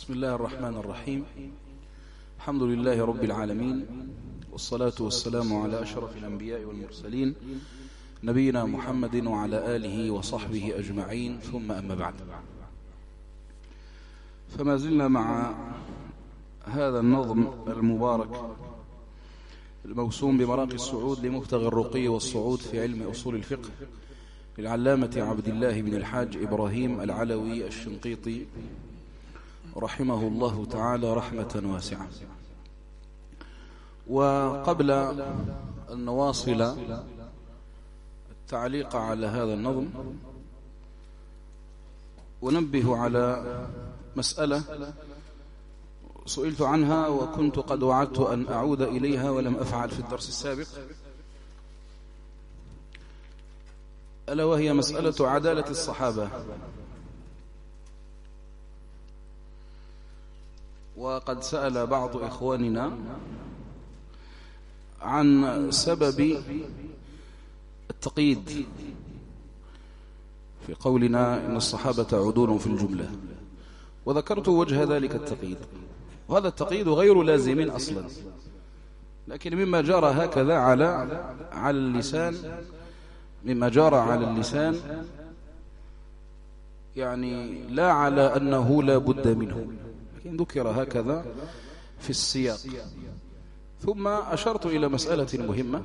بسم الله الرحمن الرحيم. الحمد لله رب العالمين، والصلاة والسلام على أشرف الأنبياء والمرسلين نبينا محمد وعلى آله وصحبه أجمعين، ثم أما بعد. فما زلنا مع هذا النظم المبارك الموسوم بمراقي السعود لمبتغى الرقي والصعود في علم أصول الفقه للعلامة عبد الله بن الحاج إبراهيم العلوي الشنقيطي رحمه الله تعالى رحمة واسعة. وقبل أن نواصل التعليق على هذا النظم وننبه على مسألة سئلت عنها وكنت قد وعدت أن أعود إليها ولم أفعل في الدرس السابق، ألا وهي مسألة عدالة الصحابة. وقد سأل بعض إخواننا عن سبب التقييد في قولنا إن الصحابة عدول في الجملة، وذكرت وجه ذلك التقييد، وهذا التقييد غير لازم أصلا، لكن مما جرى هكذا على اللسان، مما جرى على اللسان، يعني لا على أنه لا بد منه، لكن ذكر هكذا في السياق. ثم أشرت إلى مسألة مهمة،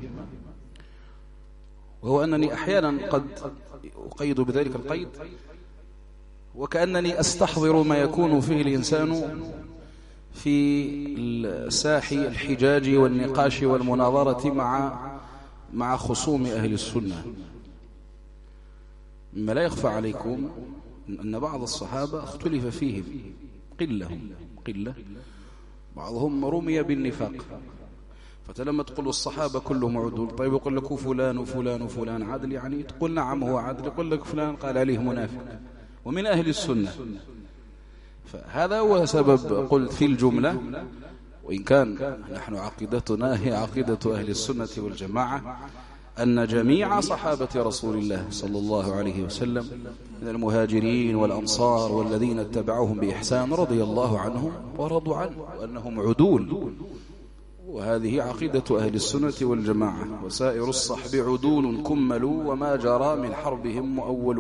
وهو أنني أحيانا قد أقيد بذلك القيد وكأنني أستحضر ما يكون فيه الإنسان في ساح الحجاج والنقاش والمناظرة مع خصوم أهل السنة. مما لا يخفى عليكم أن بعض الصحابة اختلف فيهم قلة، بعضهم رمي بالنفاق، فتلما تقول الصحابة كلهم عدول، طيب يقول لك فلان وفلان وفلان عدل، يعني تقول نعم هو عدل، يقول لك فلان قال عليه منافق ومن أهل السنة. فهذا هو سبب قلت في الجملة، وإن كان نحن عقيدتنا هي عقيدة أهل السنة والجماعة، أن جميع صحابة رسول الله صلى الله عليه وسلم من المهاجرين والأنصار والذين اتبعوهم بإحسان رضي الله عنهم ورضوا عنه، وأنهم عدول، وهذه عقيدة أهل السنة والجماعة. وسائر الصحب عدول كملوا وما جرى من حربهم مؤول.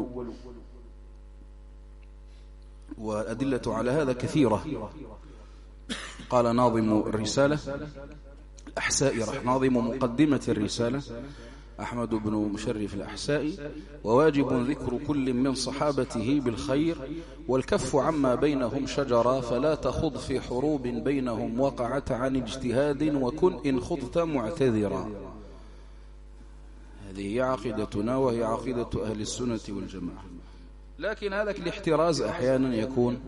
والأدلة على هذا كثيرة. قال ناظم الرسالة الأحسائي، ناظم مقدمة الرسالة أحمد بن مشرف الأحسائي: وواجب ذكر كل من صحابته بالخير والكف عما بينهم شجرا، فلا تخض في حروب بينهم وقعت عن اجتهاد وكن إن خضت معتذرا. هذه هي عقيدتنا وهي عقيدة أهل السنة والجماعة. لكن هذا الاحتراز أحيانا يكون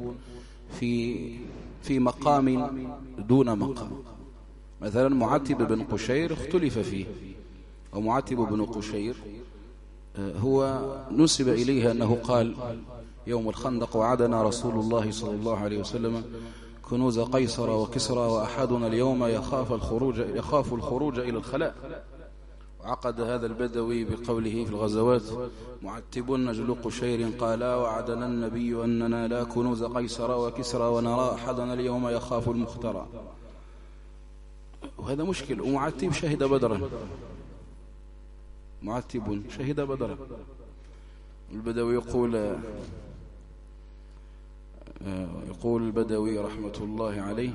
في مقام دون مقام. مثلا معتب بن قشير اختلف فيه، ومعتب بن قشير هو نسب إليه أنه قال يوم الخندق: وعدنا رسول الله صلى الله عليه وسلم كنوز قيصر وكسرى، وأحدنا اليوم يخاف الخروج إلى الخلاء. وعقد هذا البدوي بقوله في الغزوات: معتب نجل قشير قالا وعدنا النبي أننا لا كنوز قيصر وكسرى ونرى أحدنا اليوم يخاف المخترى. وهذا مشكل. ومعتب شهد بدرا، معتب شهد بدرا. البدوي يقول البدوي رحمة الله عليه: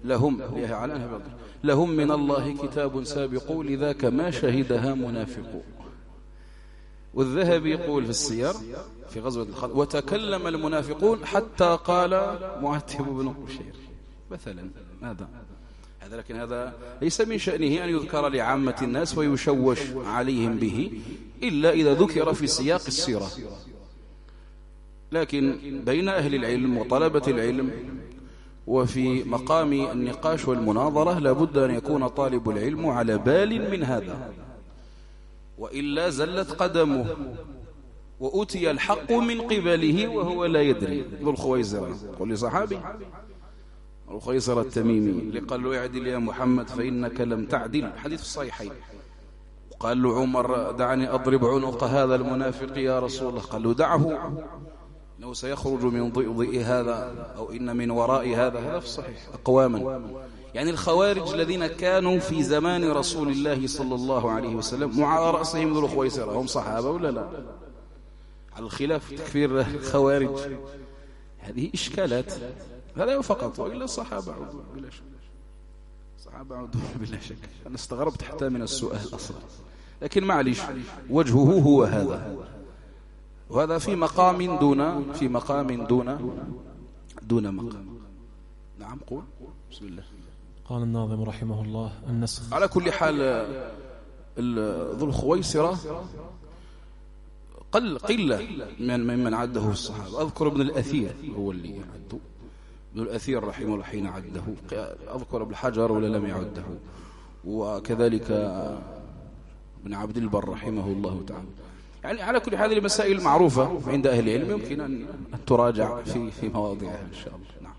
لهم من الله كتاب سابق لذاك ما شهدها منافق. والذهبي يقول في السير في غزوة الخندق: وتكلم المنافقون حتى قال معتب بن قشير مثلا. لكن هذا ليس من شأنه أن يذكر لعامة الناس ويشوش عليهم به إلا إذا ذكر في سياق السيرة. لكن بين أهل العلم وطلبة العلم وفي مقام النقاش والمناظرة لابد أن يكون طالب العلم على بال من هذا، وإلا زلت قدمه وأتي الحق من قبله وهو لا يدري. ذو الخويزرة قل لصحابي الخويزرة التميمي اللي قال له: اعدل يا محمد فإنك لم تعدل، حديث الصحيحين. قال له عمر: دعني أضرب عنق هذا المنافق يا رسول الله. قال له: دعه إنه سيخرج من ضئضئ هذا أو إن من وراء هذا في الصحيح أقواما. يعني الخوارج الذين كانوا في زمان رسول الله صلى الله عليه وسلم وعلى رأسهم ذو الخويصرة، هم صحابة ولا لا؟ على الخلاف تكفير الخوارج هذه إشكالات، هذا فقط، وإلا الصحابة بلا شك، الصحابة عدوا بلا شك. أنا استغربت حتى من السؤال أصلا، لكن معليش وجهه هو هذا، وهذا في مقام دون مقام. نعم قول. بسم الله. قال الناظم رحمه الله: النسخ. على كل حال ذو الخويصرة قلة من عده الصحابة. أذكر ابن الأثير هو اللي عده، ابن الأثير رحمه الله حين عده. أذكر ابن حجر ولا لم يعده، وكذلك ابن عبد البر رحمه الله تعالى. يعني على كل هذه المسائل معروفة عند أهل العلم، يمكن أن تراجع في مواضعها إن شاء الله. نعم.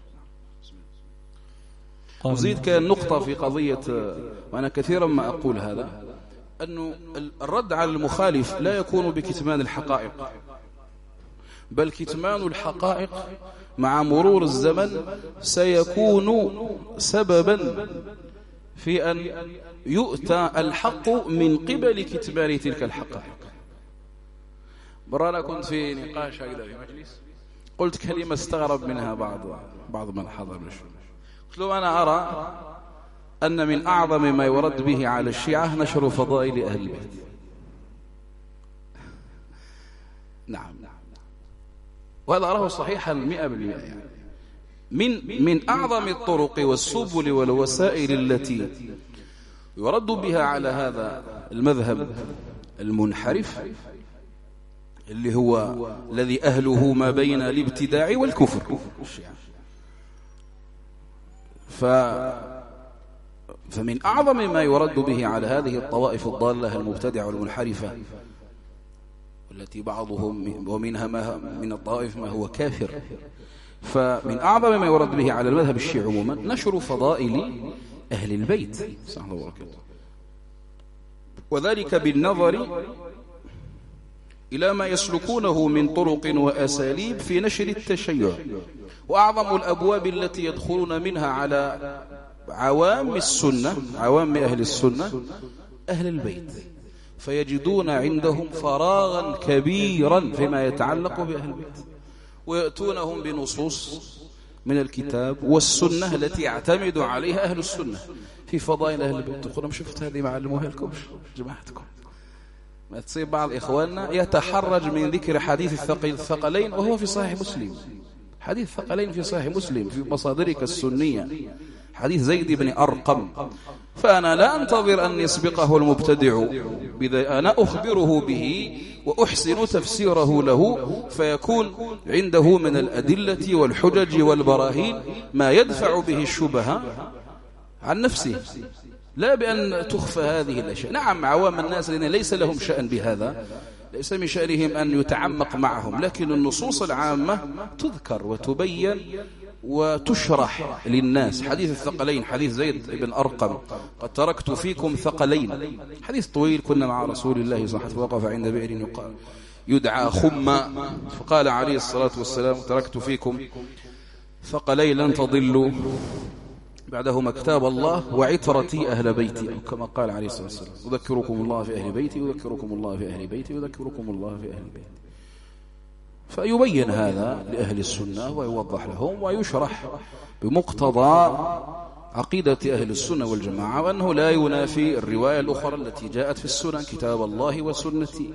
وزيد كان نقطة في قضية، وأنا كثيرا ما أقول هذا، أنه الرد على المخالف لا يكون بكتمان الحقائق، بل كتمان الحقائق مع مرور الزمن سيكون سببا في أن يؤتى الحق من قبل كتمان تلك الحقائق. برانا كنت في نقاش هكذا في مجلس، قلت كلمة استغرب منها بعض من حضر الشؤون. قلت له: أنا أرى أن من أعظم ما يرد به على الشيعة نشر فضائل أهل البيت. نعم، وهذا أراه صحيحا 100%. يعني من أعظم الطرق والسبل والوسائل التي يرد بها على هذا المذهب المنحرف، اللي هو الذي أهله ما بين الابتداع والكفر، فمن أعظم ما يرد به على هذه الطوائف الضالة المبتدعة والمنحرفة، والتي بعضهم ومنها من الطوائف ما هو كافر، فمن أعظم ما يرد به على المذهب الشيعي عموما نشر فضائل أهل البيت صلى الله عليه وسلم، وذلك بالنظر إلى ما يسلكونه من طرق وأساليب في نشر التشيع. وأعظم الأبواب التي يدخلون منها على عوام السنة، عوام أهل السنة، أهل البيت، فيجدون عندهم فراغا كبيرا فيما يتعلق بأهل البيت، ويأتونهم بنصوص من الكتاب والسنة التي يعتمد عليها أهل السنة في فضائل أهل البيت. تقولون شفت هذه معلموها لكم جماعتكم؟ ما تصيب بعض إخواننا يتحرج من ذكر حديث الثقلين وهو في صحيح مسلم. حديث الثقلين في صحيح مسلم في مصادرك السنية، حديث زيد بن أرقم. فأنا لا أنتظر أن يسبقه المبتدع، أنا أخبره به وأحسن تفسيره له، فيكون عنده من الأدلة والحجج والبراهين ما يدفع به الشبهة عن نفسه، لا بأن تخفى هذه الأشياء. نعم، عوام الناس الذين ليس لهم شأن بهذا ليس من شأنهم أن يتعمق معهم، لكن النصوص العامة تذكر وتبين وتشرح للناس. حديث الثقلين، حديث زيد بن أرقم: قد تركت فيكم ثقلين، حديث طويل، كنا مع رسول الله صلى الله عليه وسلم وقف عند بئر يدعى خمة، فقال عليه الصلاة والسلام: تركت فيكم ثقلين لن تضلوا بعدهما كتاب الله وعترتي أهل بيتي، أو كما قال عليه الصلاة والسلام: أذكركم الله في أهل بيتي، أذكركم الله في أهل بيتي، أذكركم الله في أهل بيتي. فيبين هذا لأهل السنة ويوضح لهم ويشرح بمقتضى عقيدة أهل السنة والجماعة، وأنه لا ينافي الرواية الأخرى التي جاءت في السنن: كتاب الله وسنتي،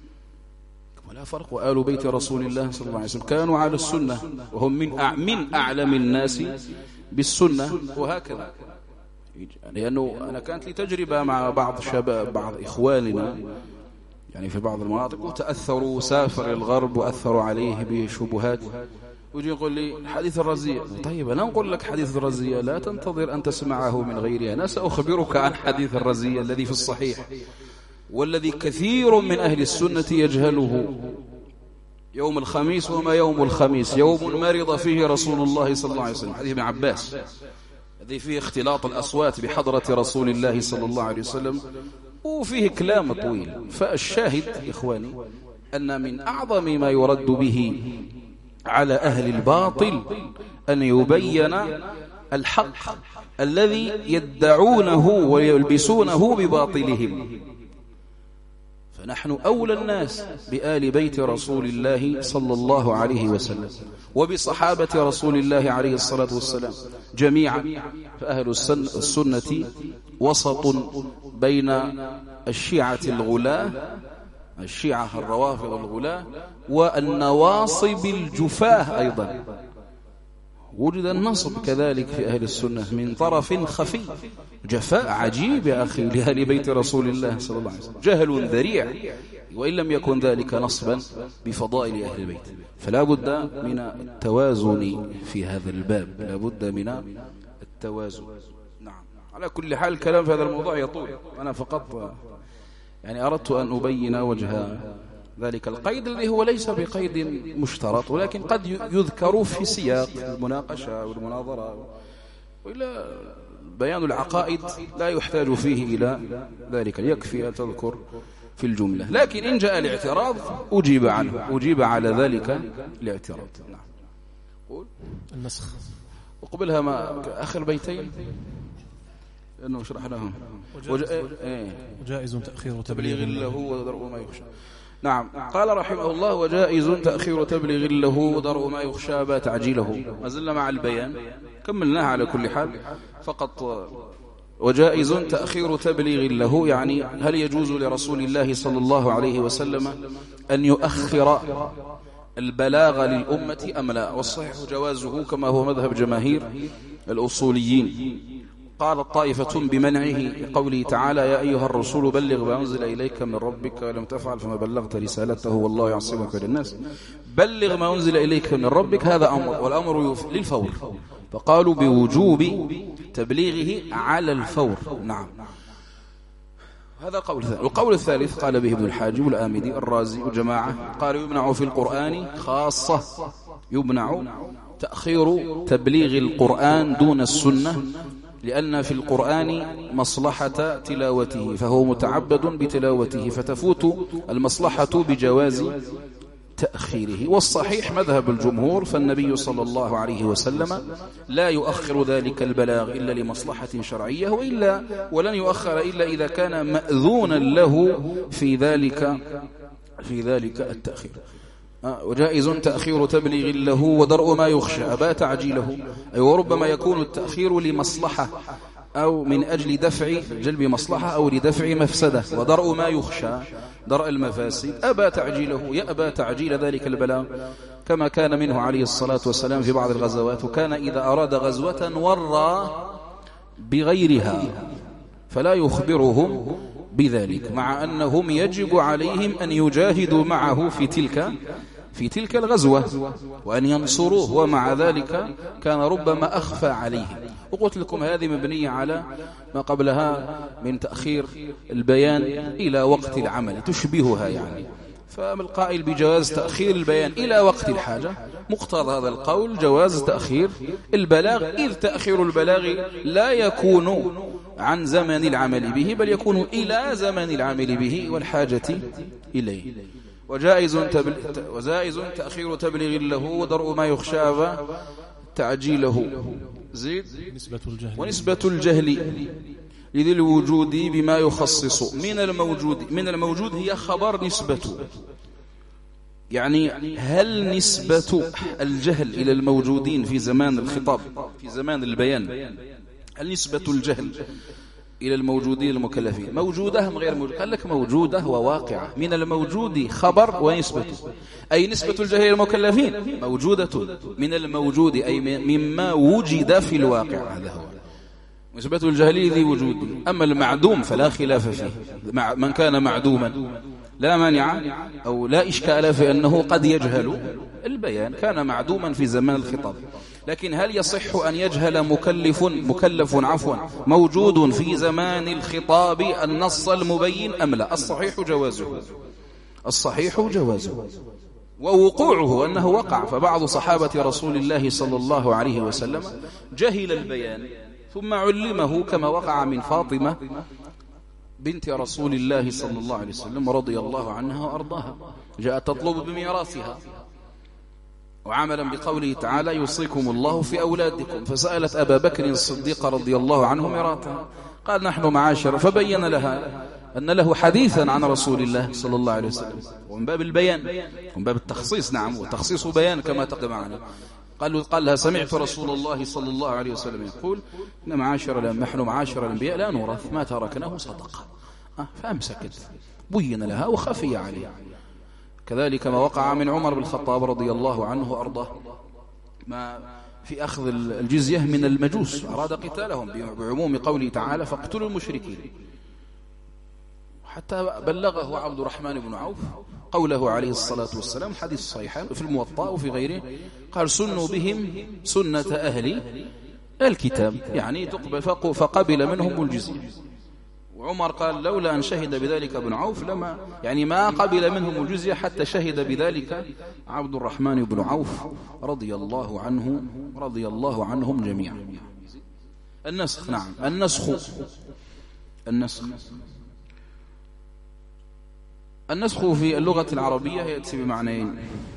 ولا فرق. وآل بيت رسول الله صلى الله عليه وسلم كانوا على السنة، وهم من أعلم الناس بالسنة، وهكذا. لأنه أنا كانت لي تجربة مع بعض إخواننا يعني في بعض المناطق، وتأثروا وسافر الغرب وأثروا عليه بشبهات، ويجي يقول لي حديث الرزية. طيب أنا أقول لك حديث الرزية لا تنتظر أن تسمعه من غيري، أنا سأخبرك عن حديث الرزية الذي في الصحيح، والذي كثير من أهل السنة يجهله. يوم الخميس وما يوم الخميس، يوم مرض فيه رسول الله صلى الله عليه وسلم، حديث ابن عباس الذي فيه اختلاط الأصوات بحضرة رسول الله صلى الله عليه وسلم، وفيه كلام طويل. فالشاهد إخواني أن من أعظم ما يرد به على أهل الباطل أن يبين الحق الذي يدعونه ويلبسونه بباطلهم. فنحن أولى الناس بآل بيت رسول الله صلى الله عليه وسلم وبصحابة رسول الله عليه الصلاة والسلام جميعا. فأهل السنة وسط بين الشيعة الغلاة، الشيعة الروافض الغلاة، والنواصب الجفاه أيضا. وجد النصب كذلك في أهل السنة من طرف خفي، جفاء عجيب يا أخي لأهل بيت رسول الله صلى الله عليه وسلم، جهل ذريع، وإن لم يكن ذلك نصبا بفضائل أهل البيت. فلا بد من التوازن في هذا الباب، لا بد من التوازن. نعم. على كل حال الكلام في هذا الموضوع يطول، أنا فقط يعني أردت أن أبين وجه ذلك القيد الذي هو ليس بقيد مشترط، ولكن قد يذكر في سياق المناقشة والمناظرة، وإلا بيان العقائد لا يحتاج فيه إلى ذلك، يكفي أن تذكر في الجملة. لكن إن جاء الاعتراض أجيب عنه، أجيب على ذلك الاعتراض. نعم. قول النسخ وقبلها ما آخر بيتين لأنه شرحناهم. وجائز تأخير تبليغ له ودرء ما يخشى. نعم. قال رحمه الله: وجائز تأخير تبليغ له ودرء ما يخشى با تعجيله. ما زلنا مع البيان، كملناها على كل حال. فقط وجائز تأخير تبليغ له، يعني هل يجوز لرسول الله صلى الله عليه وسلم أن يؤخر البلاغ للأمة أم لا؟ والصحيح جوازه كما هو مذهب جماهير الأصوليين. قال الطائفة بمنعه قوله تعالى: يا أيها الرسول بلغ ما أنزل إليك من ربك ولم تفعل فما بلغت رسالته والله يعصمك من الناس. بلغ ما أنزل إليك من ربك، هذا أمر، والأمر للفور، فقالوا بوجوب تبليغه على الفور. نعم. هذا قول ثاني. القول الثالث قال به ابن الحاجب والآمدي الرازي وجماعة، قالوا يمنع في القرآن خاصة، يمنع تأخير تبليغ القرآن دون السنة، لأن في القرآن مصلحة تلاوته، فهو متعبد بتلاوته، فتفوت المصلحة بجواز تأخيره. والصحيح مذهب الجمهور، فالنبي صلى الله عليه وسلم لا يؤخر ذلك البلاغ إلا لمصلحة شرعية، ولن يؤخر إلا إذا كان مأذونا له في ذلك التأخير. وجائز تأخير تبليغ له ودرء ما يخشى أبا تعجيله، أي وربما يكون التأخير لمصلحة أو من أجل دفع جلب مصلحة أو لدفع مفسدة، ودرء ما يخشى درء المفاسد أبا تعجيله، يأبى تعجيل ذلك البلاغ، كما كان منه عليه الصلاة والسلام في بعض الغزوات. وكان إذا أراد غزوة ورى بغيرها فلا يخبرهم بذلك، مع أنهم يجب عليهم أن يجاهدوا معه في تلك الغزوة وأن ينصروه، ومع ذلك كان ربما أخفى عليهم. وقلت لكم هذه مبنية على ما قبلها من تأخير البيان إلى وقت العمل، تشبهها يعني. فما القائل بجواز تأخير البيان إلى وقت الحاجة؟ مقتضى هذا القول جواز تأخير البلاغ، إذ تأخير البلاغ لا يكون عن زمن العمل به، بل يكون إلى زمن العمل به والحاجة إليه. وجائز تأخير تبليغ له ودرء ما يخشى تعجيله. زيد ونسبة الجهل لذي الوجود بما يخصص من الموجود هي خبر نسبته، يعني هل نسبة الجهل إلى الموجودين في زمان الخطاب في زمان البيان، هل نسبة الجهل إلى الموجودين المكلفين موجودة أم غير موجودة؟ قال لك موجودة وواقعة. من الموجود خبر ونسبته، أي نسبة الجهل إلى المكلفين موجودة من الموجود، أي مما وجد في الواقع، هذا هو نسبة الجهل ذي وجود. أما المعدوم فلا خلاف فيه، من كان معدوما لا مانع أو لا إشكال في أنه قد يجهل البيان، كان معدوما في زمان الخطاب. لكن هل يصح أن يجهل مكلف موجود في زمان الخطاب النص المبين أم لا؟ الصحيح جوازه ووقوعه أنه وقع. فبعض صحابة رسول الله صلى الله عليه وسلم جهل البيان ثم علمه، كما وقع من فاطمة بنت رسول الله صلى الله عليه وسلم رضي الله عنها وأرضاها، جاءت تطلب بميراثها، وعملا بقوله تعالى يوصيكم الله في أولادكم. فسألت أبا بكر الصديق رضي الله عنه مراتا، قال نحن معاشر، فبين لها أن له حديثا عن رسول الله صلى الله عليه وسلم، ومن باب البيان ومن باب التخصيص، نعم، وتخصيص بيان كما تقدم معنا. قال لها سمعت رسول الله صلى الله عليه وسلم يقول نحن معاشر الأنبياء لا نورث ما تركناه صدقة. فأمسكت، بين لها وخفي عليها. كذلك ما وقع من عمر بن الخطاب رضي الله عنه وأرضاه، ما في أخذ الجزية من المجوس، أراد قتالهم بعموم قوله تعالى فاقتلوا المشركين، حتى بلغه عبد الرحمن بن عوف قوله عليه الصلاة والسلام، حديث صحيح في الموطأ وفي غيره، قال سنوا بهم سنة أهل الكتاب، يعني تقبل، فقبل منهم الجزية. وعمر قال لولا أن شهد بذلك ابن عوف لما يعني ما قبل منهم الجزية حتى شهد بذلك عبد الرحمن بن عوف رضي الله عنهم جميعا. النسخ، نعم، النسخ في اللغة العربية يأتي بمعنيين،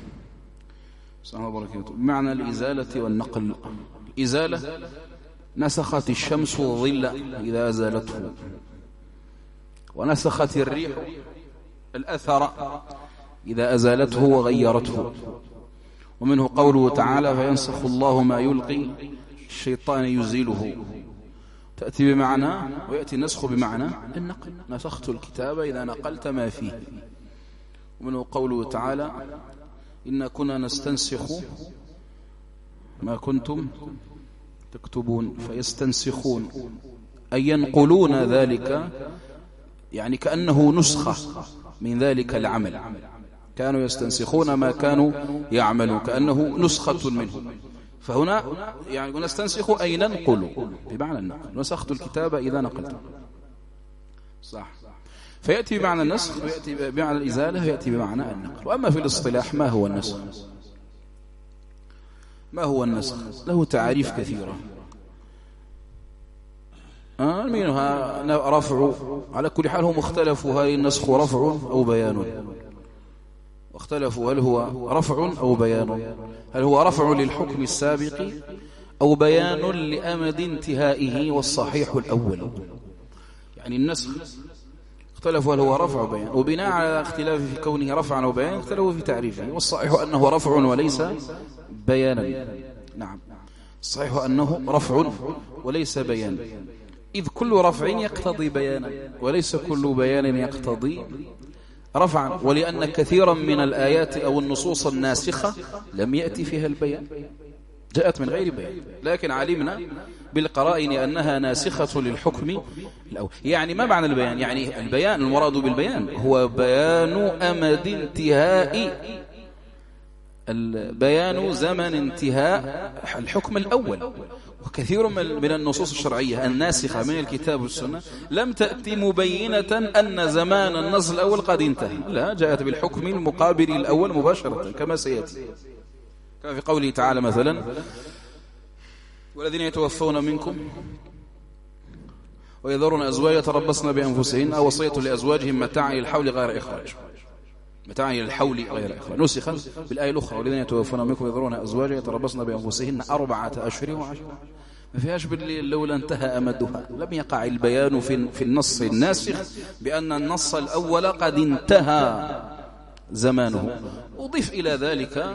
بمعنى الإزالة والنقل. إزالة، نسخت الشمس ظل إذا أزالته، ونسخت الريح الأثر إذا أزالته وغيرته. ومنه قوله تعالى فينسخ الله ما يلقي الشيطان يزيله، تأتي بمعنى، ويأتي النسخ بمعنى النقل، نسخت الكتاب إذا نقلت ما فيه. ومنه قوله تعالى إنا كنا نستنسخ ما كنتم تكتبون فيستنسخون، أي ينقلون ذلك، يعني كأنه نسخة من ذلك العمل، كانوا يستنسخون ما كانوا يعملون، كأنه نسخة منه. فهنا يعني نستنسخ أي ننقل بمعنى النقل، نسخت الكتاب إذا نقلت، صح. فيأتي بمعنى النسخ، ويأتي بمعنى الإزالة، ويأتي بمعنى النقل. وأما في الاصطلاح ما هو النسخ؟ له تعاريف كثيرة، منها رفع، على كل حال هم اختلفوا هل النسخ رفع أو بيان، واختلفوا هل هو رفع أو بيان، هل هو رفع للحكم السابق أو بيان لأمد انتهائه، والصحيح الأول. يعني النسخ اختلفوا هل هو رفع أو بيان، وبناء على اختلاف في كونه رفعا أو بيان اختلفوا في تعريفه، والصحيح أنه رفع وليس بيانا. نعم، الصحيح أنه رفع وليس بيان، إذ كل رفع يقتضي بيانا، وليس كل بيان يقتضي رفعا، ولأن كثيرا من الآيات أو النصوص الناسخة لم يأتي فيها البيان، جاءت من غير بيان، لكن علمنا بالقرائن أنها ناسخة للحكم الأول. يعني ما معنى البيان؟ يعني البيان، المراد بالبيان هو بيان أمد انتهاء، البيان زمن انتهاء الحكم الأول. وكثير من النصوص الشرعية الناسخة من الكتاب والسنة لم تأتي مبينة أن زمان النص الأول قد انتهى، لا، جاءت بالحكم المقابل الأول مباشرة كما سيأتي، كما في قوله تعالى مثلا والذين يتوفون منكم ويذرون أزواج يتربصن بأنفسهن وصية لأزواجهم متاعا إلى الحول غير إخراج، متاعا إلى الحول غير إخراج، نسخت بالآية الأخرى والذين يتوفون منكم ويذرون أزواجا يتربصن بأنفسهن 4 أشهر وعشرة، ما فيهاش بالليل لولا انتهى أمدها. لم يقع البيان في النص الناسخ بأن النص الأول قد انتهى زمانه. أضيف إلى ذلك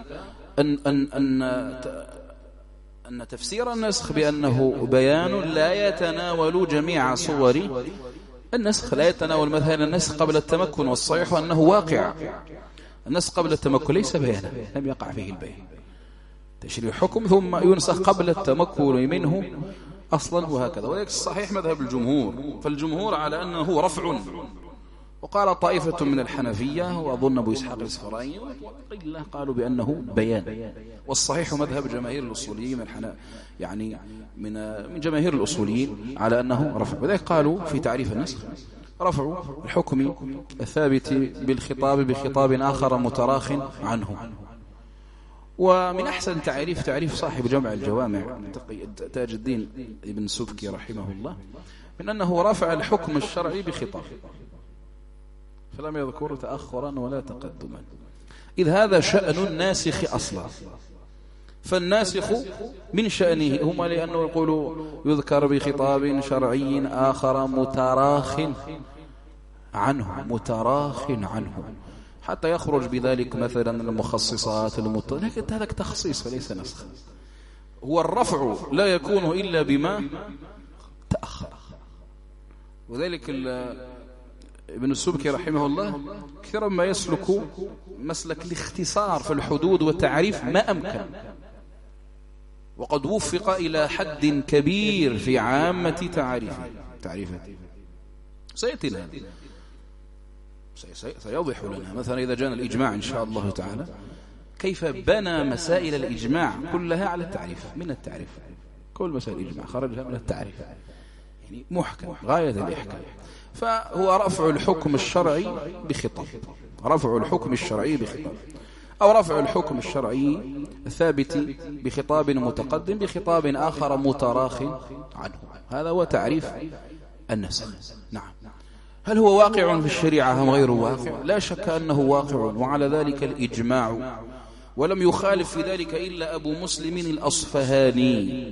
أن تفسير النسخ بأنه بيان لا يتناول جميع صور النسخ، لا يتناول مثلا النسخ قبل التمكن، والصحيح أنه واقع. النسخ قبل التمكن ليس بيانا، لم يقع فيه البيان، تشريع حكم ثم ينسخ قبل التمكن منه أصلا، وهكذا. ولكن الصحيح مذهب الجمهور، فالجمهور على أنه رفع، وقال طائفة من الحنفية وأظن أبو إسحاق الإسفرايني وقيل قالوا بأنه بيان. والصحيح مذهب جماهير الأصوليين يعني من جماهير الأصوليين على أنه رفع، وذلك قالوا في تعريف النسخ رفع الحكم الثابت بالخطاب بخطاب آخر متراخ عنه. ومن أحسن تعريف صاحب جمع الجوامع تاج الدين ابن سبكي رحمه الله من أنه رفع الحكم الشرعي بخطاب، فلم يذكر تأخرا ولا تقدما، إذ هذا شأن الناسخ أصلا. فالناسخ من شأنه هما لأنه يقول يذكر بخطاب شرعي آخر متراخ عنه حتى يخرج بذلك مثلا المخصصات لكن هذا تخصيص وليس نسخ. هو الرفع لا يكون إلا بما تأخر. وذلك ابن السبكي رحمه الله كثيرا ما يسلك مسلك الاختصار في الحدود والتعريف ما أمكن، وقد وفق إلى حد كبير في عامة تعريفاته. سيأتي لنا سيوضح لنا مثلا إذا جاءنا الإجماع إن شاء الله تعالى كيف بنى مسائل الإجماع كلها على التعريف، من التعريف. كل مسائل الإجماع خرجها من التعريف، يعني محكم غاية الإحكام. فهو رفع الحكم الشرعي بخطاب، رفع الحكم الشرعي بخطاب، أو رفع الحكم الشرعي الثابت بخطاب متقدم بخطاب آخر متراخ عنه. هذا هو تعريف النسخ. نعم. هل هو واقع في الشريعة أم غير واقع؟ لا شك أنه واقع، وعلى ذلك الإجماع، ولم يخالف في ذلك إلا أبو مسلم الأصفهاني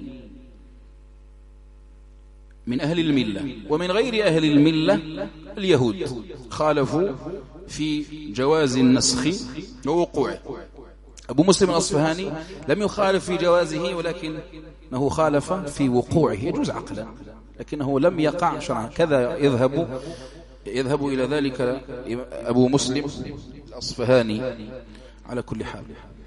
من أهل الملة. ومن غير أهل الملة اليهود خالفوا في جواز النسخ ووقوعه. أبو مسلم الأصفهاني لم يخالف في جوازه، ولكنه خالف في وقوعه، يجوز عقلا لكنه لم يقع شرعا. كذا يذهب إلى ذلك أبو مسلم الأصفهاني. على كل حال،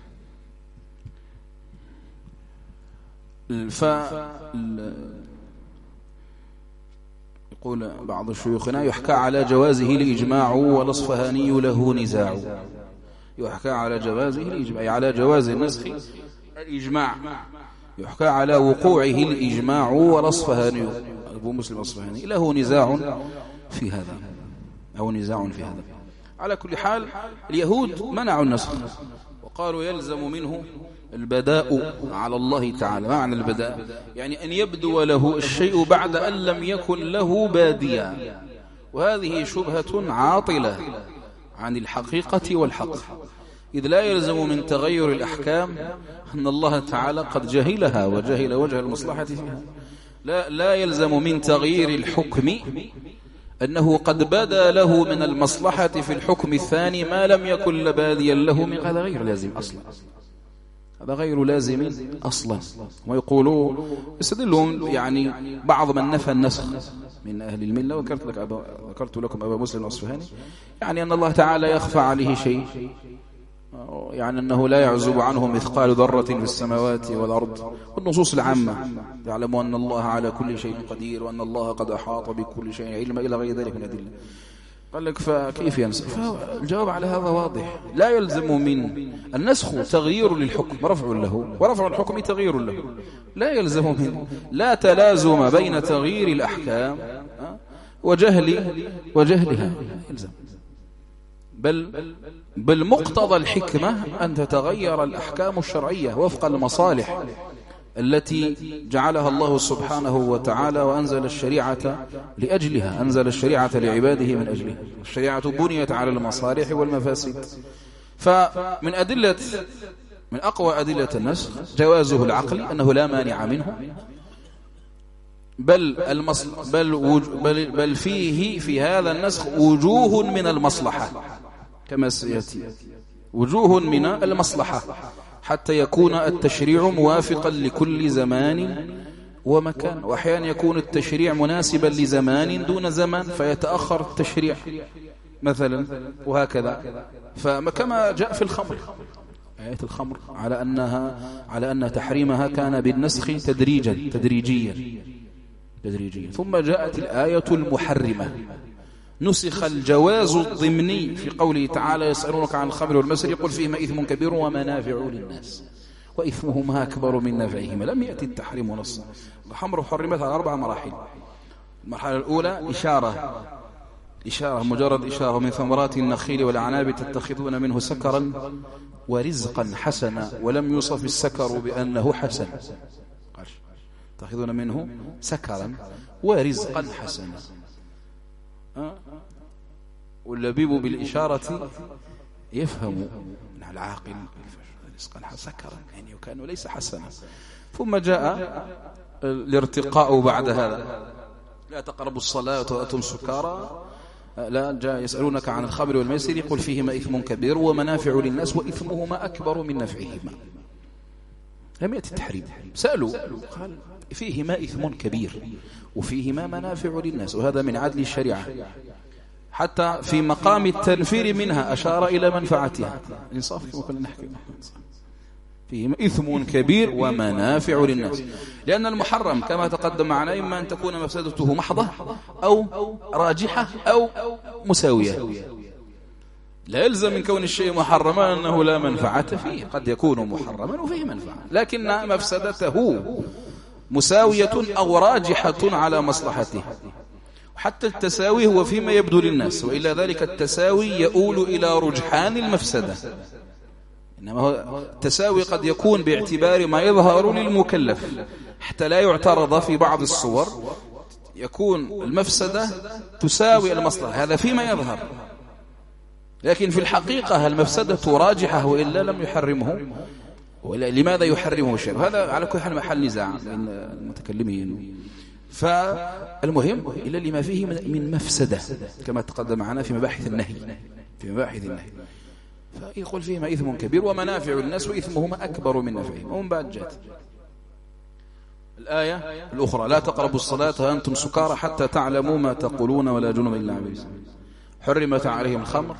يقول بعض شيوخنا يحكى على جوازه الإجماع والأصفهاني له نزاع. يحكى على جوازه الإجماع، أي على جواز النسخ الإجماع. يحكى على وقوعه الإجماع والأصفهاني أبو مسلم الأصفهاني له نزاع في هذا، أو نزاع في هذا. على كل حال اليهود منعوا النسخ وقالوا يلزم منه البداء على الله تعالى. معنى البداء يعني أن يبدو له الشيء بعد أن لم يكن له باديا، وهذه شبهة عاطلة عن الحقيقة والحق، إذ لا يلزم من تغير الأحكام أن الله تعالى قد جهلها وجهل وجه المصلحة فيها. لا يلزم من تغيير الحكم أنه قد بدا له من المصلحة في الحكم الثاني ما لم يكن باديا له من. هذا غير لازم أصلا، هذا غير لازم أصلا. ويقولوا يستدلون يعني بعض من نفى النسخ من أهل الملة، وذكرت لكم أبا مسلم الأصفهاني، يعني أن الله تعالى يخفى عليه شيء، يعني أنه لا يعزب عنه مثقال ذرة في السماوات والأرض، والنصوص العامة يعلم أن الله على كل شيء قدير، وأن الله قد أحاط بكل شيء علما، إلى غير ذلك من الأدلة. قال لك فكيف ينسخ؟ فالجواب على هذا واضح، لا يلزم من النسخ تغيير للحكم رفع له، ورفع الحكم تغيير له. لا يلزم منه، لا تلازم بين تغيير الأحكام وجهلها يلزم، بل مقتضى الحكمة أن تتغير الأحكام الشرعية وفق المصالح التي جعلها الله سبحانه وتعالى، وأنزل الشريعة لأجلها، أنزل الشريعة لعباده من أجلها. الشريعة بنيت على المصالح والمفاسد. فمن من أقوى أدلة النسخ جوازه العقلي، أنه لا مانع منه، بل فيه في هذا النسخ وجوه من المصلحة، كما سيأتي وجوه من المصلحة، حتى يكون التشريع موافقا لكل زمان ومكان. وأحيانا يكون التشريع مناسبا لزمان دون زمان فيتأخر التشريع مثلا، وهكذا. فكما جاء في الخمر، آية الخمر على أن تحريمها كان بالنسخ تدريجيا، ثم جاءت الآية المحرمة، نسخ الجواز الضمني في قوله تعالى يسألونك عن الخمر والميسر قل فيهما إثم كبير ومنافع للناس وإثمهما أكبر من نفعهما. لم يأتي التحريم نصا. الخمر حرمت على 4 مراحل. المرحلة الأولى إشارة، مجرد إشارة، من ثمرات النخيل والعناب تتخذون منه سكرا ورزقا حسنا، ولم يوصف السكر بأنه حسن، تأخذون منه سكرا ورزقا حسنا. واللبيب بالإشارة يفهم العاقل. قال سكرا يعني وكأنه ليس حسنا. ثم جاء الارتقاء بعد هذا، لا تقربوا الصلاة وأنتم سكارى، لا جاء يسألونك عن الخمر والميسر يقول فيهما إثم كبير ومنافع للناس وإثمهما أكبر من نفعهما. لم يأتي التحريم، سألوا قال فيهما إثم كبير وفيهما منافع للناس، وهذا من عدل الشريعة. حتى في مقام التنفير منها أشار إلى منفعتها. الإنصاف كما كنا نحكي، فيهما إثم كبير ومنافع للناس، لأن المحرم كما تقدم معنا إما أن تكون مفسدته محضة أو راجحة أو مساوية. لا يلزم من كون الشيء محرما أنه لا منفعة فيه، قد يكون محرما وفيه منفعة، لكن مفسدته مساوية أو راجحة على مصلحته. حتى التساوي هو فيما يبدو للناس، وإلا ذلك التساوي يؤول إلى رجحان المفسدة. إنما هو التساوي قد يكون باعتبار ما يظهر للمكلف، حتى لا يعترض في بعض الصور يكون المفسدة تساوي المصلحة، هذا فيما يظهر. لكن في الحقيقة المفسدة راجحة وإلا لم يحرمه، لماذا يحرمه الشرع؟ هذا على كل حال محل نزاع بين المتكلمين. فالمهم إلا لما فيه من مفسدة كما تقدم معنا في مباحث النهي، فيقول فيهما إثم كبير ومنافع للناس وإثمهما أكبر من نفعهما. ومن بعد جاءت الآية الأخرى لا تقربوا الصلاة وأنتم سكارى حتى تعلموا ما تقولون ولا جنب إلا عابري سبيل. حرمت عليهم الخمر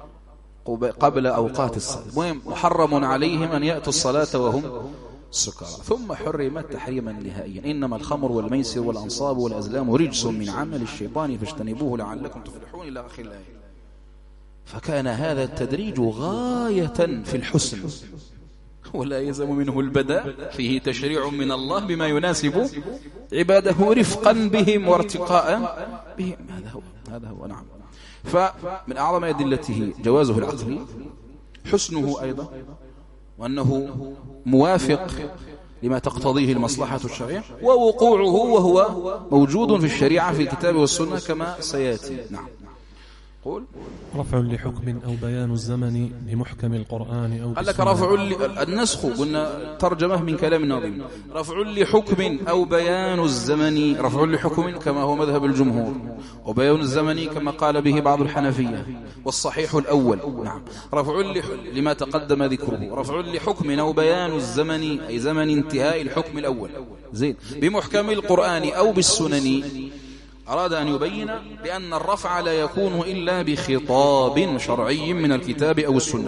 قبل أوقات الصلاة، المهم محرم عليهم أن يأتوا الصلاة وهم سكارى. ثم حرمت تحريما نهائيا إنما الخمر والميسر والأنصاب والأزلام رجس من عمل الشيطان فاجتنبوه لعلكم تفلحون إلى آخر الآية. فكان هذا التدريج غاية في الحسن، ولا يلزم منه البداء، فيه تشريع من الله بما يناسب عباده رفقا بهم وارتقاء بهم. هذا هو نعم. فمن أعظم أدلته جوازه العقلي، حسنه أيضا، وأنه موافق لما تقتضيه المصلحة الشرعية، ووقوعه وهو موجود في الشريعة في الكتاب والسنة كما سيأتي. نعم. قول رفع لحكم أو بيان الزمن لمحكم القرآن أو قال لك رفع النسخ، قلنا ترجمة من كلام الناظم، رفع لحكم أو بيان الزمن. رفع لحكم كما هو مذهب الجمهور، وبيان الزمن كما قال به بعض الحنفية، والصحيح الأول. نعم. رفع لما تقدم ذكره، رفع لحكم أو بيان الزمن أي زمن انتهاء الحكم الأول زين بمحكم القرآن أو بالسنن. أراد أن يبين بأن الرفع لا يكون إلا بخطاب شرعي من الكتاب أو السنة،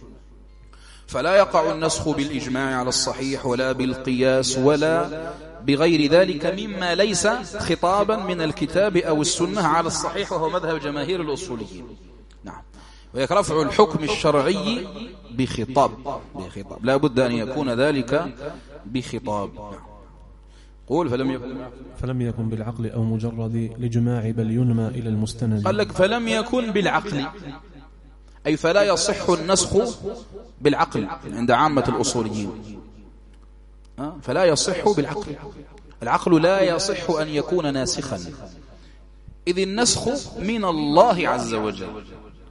فلا يقع النسخ بالإجماع على الصحيح ولا بالقياس ولا بغير ذلك مما ليس خطابا من الكتاب أو السنة على الصحيح، وهو مذهب جماهير الأصوليين. نعم. ويرفع الحكم الشرعي بخطاب لا بد أن يكون ذلك بخطاب. قول فلم يكن بالعقل أو مجرد الإجماع بل ينمى إلى المستند. قال لك فلم يكن بالعقل أي فلا يصح النسخ بالعقل عند عامة الأصوليين، فلا يصح بالعقل. العقل لا يصح أن يكون ناسخا، إذ النسخ من الله عز وجل.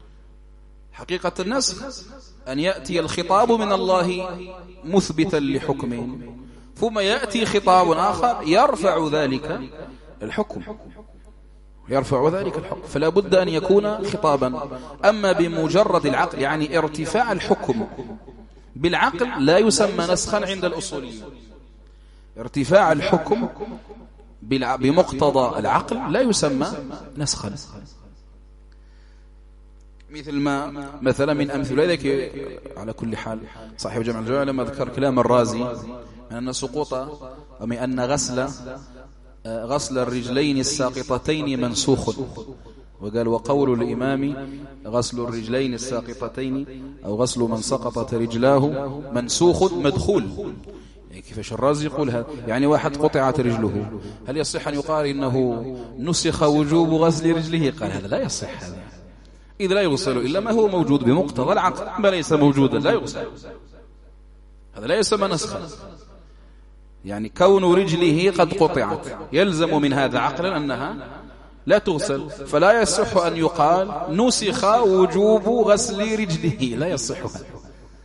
حقيقة النسخ أن يأتي الخطاب من الله مثبتا لحكم، ثم يأتي خطاب آخر يرفع ذلك الحكم، فلا بد أن يكون خطابا. أما بمجرد العقل يعني ارتفاع الحكم بالعقل لا يسمى نسخا عند الأصوليين. ارتفاع الحكم بمقتضى العقل لا يسمى نسخا. مثلا من أمثلة ذلك على كل حال صاحب جمع الجوامع لما ذكر كلام الرازي أن سقوط أو أن غسل الرجلين الساقطتين منسوخ، وقال وقول الإمام غسل الرجلين الساقطتين أو غسل من سقطت رجلاه منسوخ مدخول. كيفاش الرازي يقول هذا؟ يعني واحد قطعت رجله، هل يصح أن يقال إنه نسخ وجوب غسل رجله؟ قال هذا لا يصح، هذا إذ لا يغسل إلا ما هو موجود بمقتضى العقل، ما ليس موجودا لا يغسل، هذا لا يسمى نسخا. يعني كون رجله قد قطعت يلزم من هذا عقلا أنها لا تغسل، فلا يصح أن يقال نسخ وجوب غسل رجله، لا يصح هذا.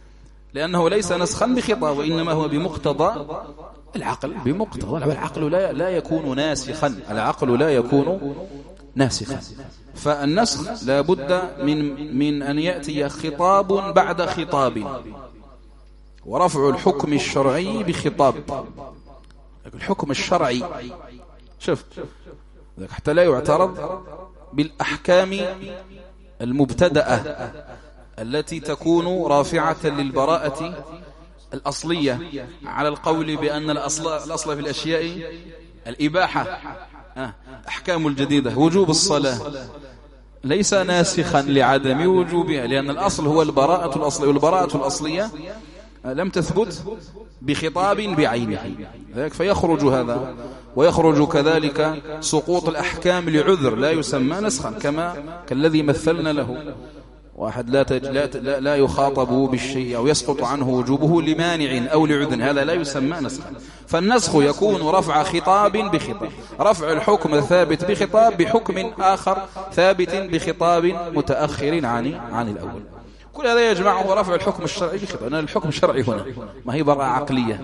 لأنه ليس نسخا بخطاب، وإنما هو بمقتضى العقل. بمقتضى العقل لا يكون ناسخا، العقل لا يكون ناسخا. فالنسخ لا بد من أن يأتي خطاب بعد خطاب، ورفع الحكم الشرعي بخطاب. الحكم الشرعي شوف حتى لا يعترض بالأحكام المبتدأة التي تكون رافعة للبراءة الأصلية، على القول بأن الأصل في الأشياء الإباحة. أحكام الجديدة وجوب الصلاة ليس ناسخا لعدم وجوبها، لأن الأصل هو البراءة الأصلية، والبراءة الأصلية لم تثبت بخطاب بعينه، فيخرج هذا، ويخرج كذلك سقوط الأحكام لعذر لا يسمى نسخا، كالذي مثلنا له، واحد لا يخاطب بالشيء أو يسقط عنه وجوبه لمانع أو لعذر، هذا لا يسمى نسخا. فالنسخ يكون رفع خطاب بخطاب، رفع الحكم الثابت بخطاب بحكم آخر ثابت بخطاب متأخر عن الأول. كل هذا يجمعه رفع الحكم الشرعي بخطاب، لأن الحكم الشرعي هنا ما هي براءة عقلية،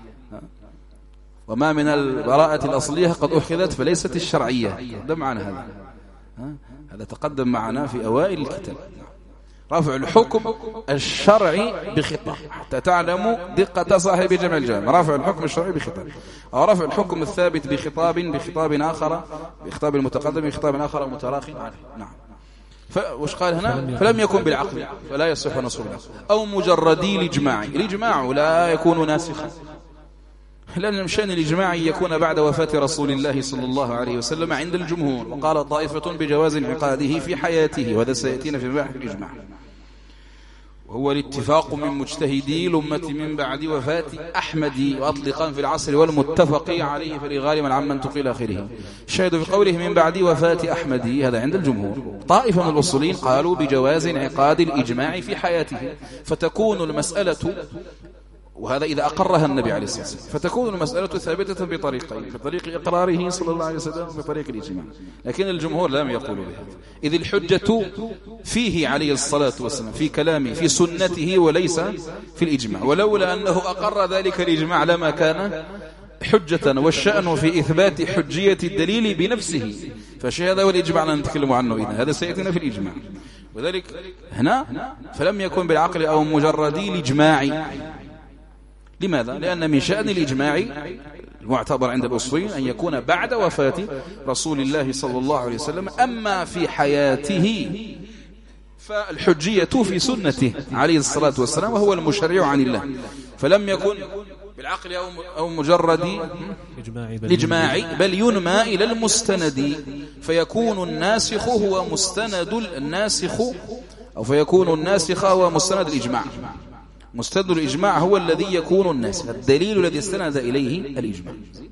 وما من البراءة الأصلية قد أخذت فليست الشرعية. قدم معنا هذا تقدم معنا في أوائل الكتاب. رفع الحكم الشرعي بخطاب حتى تعلموا دقة صاحب جمع الجامع. رفع الحكم الشرعي بخطاب، أو رفع الحكم الثابت بخطاب آخر، بخطاب المتقدم بخطاب آخر متراخٍ عليه. نعم. وش قال هنا؟ فلم يكن بالعقل فلا يصح نصر العقل، أو مجردي الإجماع. الإجماع لا يكون ناسخا، لأن مشان الإجماع يكون بعد وفاة رسول الله صلى الله عليه وسلم عند الجمهور، وقال طائفة بجواز انعقاده في حياته، وهذا سيأتينا في مباحث الإجماع. وهو الاتفاق من مجتهدي الأمة من بعد وفاة أحمد، وأطلقا في العصر والمتفق عليه فلغالبا عمن تقيل آخره. الشاهد في قوله من بعد وفاة أحمد هذا عند الجمهور. طائفة من الأصولين قالوا بجواز انعقاد الإجماع في حياته، فتكون المسألة، وهذا إذا أقرها النبي عليه الصلاة والسلام، فتكون المسألة ثابتة بطريقين، في طريق إقراره صلى الله عليه وسلم وبطريق الإجماع. لكن الجمهور لم يقولوا بهذا، إذ الحجة فيه عليه الصلاة والسلام، في كلامه في سنته وليس في الإجماع، ولولا أنه أقر ذلك الإجماع لما كان حجة، والشأن في إثبات حجية الدليل بنفسه، فهذا هو الإجماع لا نتكلم عنه إذن، هذا سيأتينا في الإجماع. وذلك هنا فلم يكن بالعقل أو مجردي الإجماع. لماذا؟ لأن من شأن الإجماع المعتبر عند الأصوليين أن يكون بعد وفاة رسول الله صلى الله عليه وسلم، أما في حياته فالحجية في سنته عليه الصلاة والسلام، وهو المشرع عن الله. فلم يكن بالعقل أو مجرد الإجماع، بل ينمى إلى المستند، فيكون الناسخ هو مستند الناسخ، أو فيكون الناسخ هو مستند الإجماع. مستند الإجماع هو الذي يكون الناسخ، الدليل الذي استند إليه الإجماع.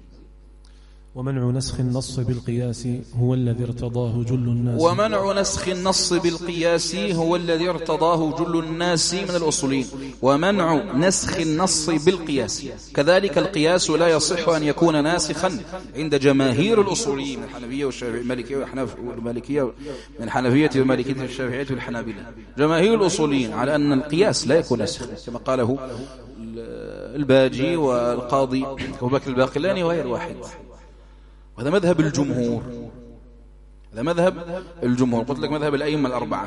ومنع نسخ النص بالقياس هو الذي ارتضاه جل الناس. ومنع نسخ النص بالقياس هو الذي ارتضاه جل الناس من الأصولين. ومنع نسخ النص بالقياس، كذلك القياس لا يصح أن يكون ناسخا عند جماهير الأصوليين من الحنفية والمالكية والمالكية، من الحنفية والمالكية والشافعية والحنابلة. جماهير الأصوليين على أن القياس لا يكون ناسخا، كما قاله الباجي والقاضي أبو بكر الباقلاني وغير واحد. وهذا مذهب الجمهور، هذا مذهب الجمهور. قلت لك مذهب الأئمة الأربعة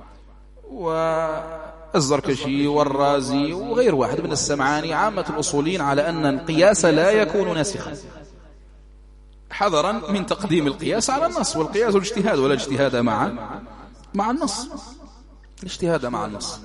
والزركشي والرازي وغير واحد من السمعاني، عامة الأصولين على أن القياس لا يكون ناسخا، حذرا من تقديم القياس على النص. والقياس الاجتهاد، ولا اجتهاد مع النص، الاجتهاد مع النص.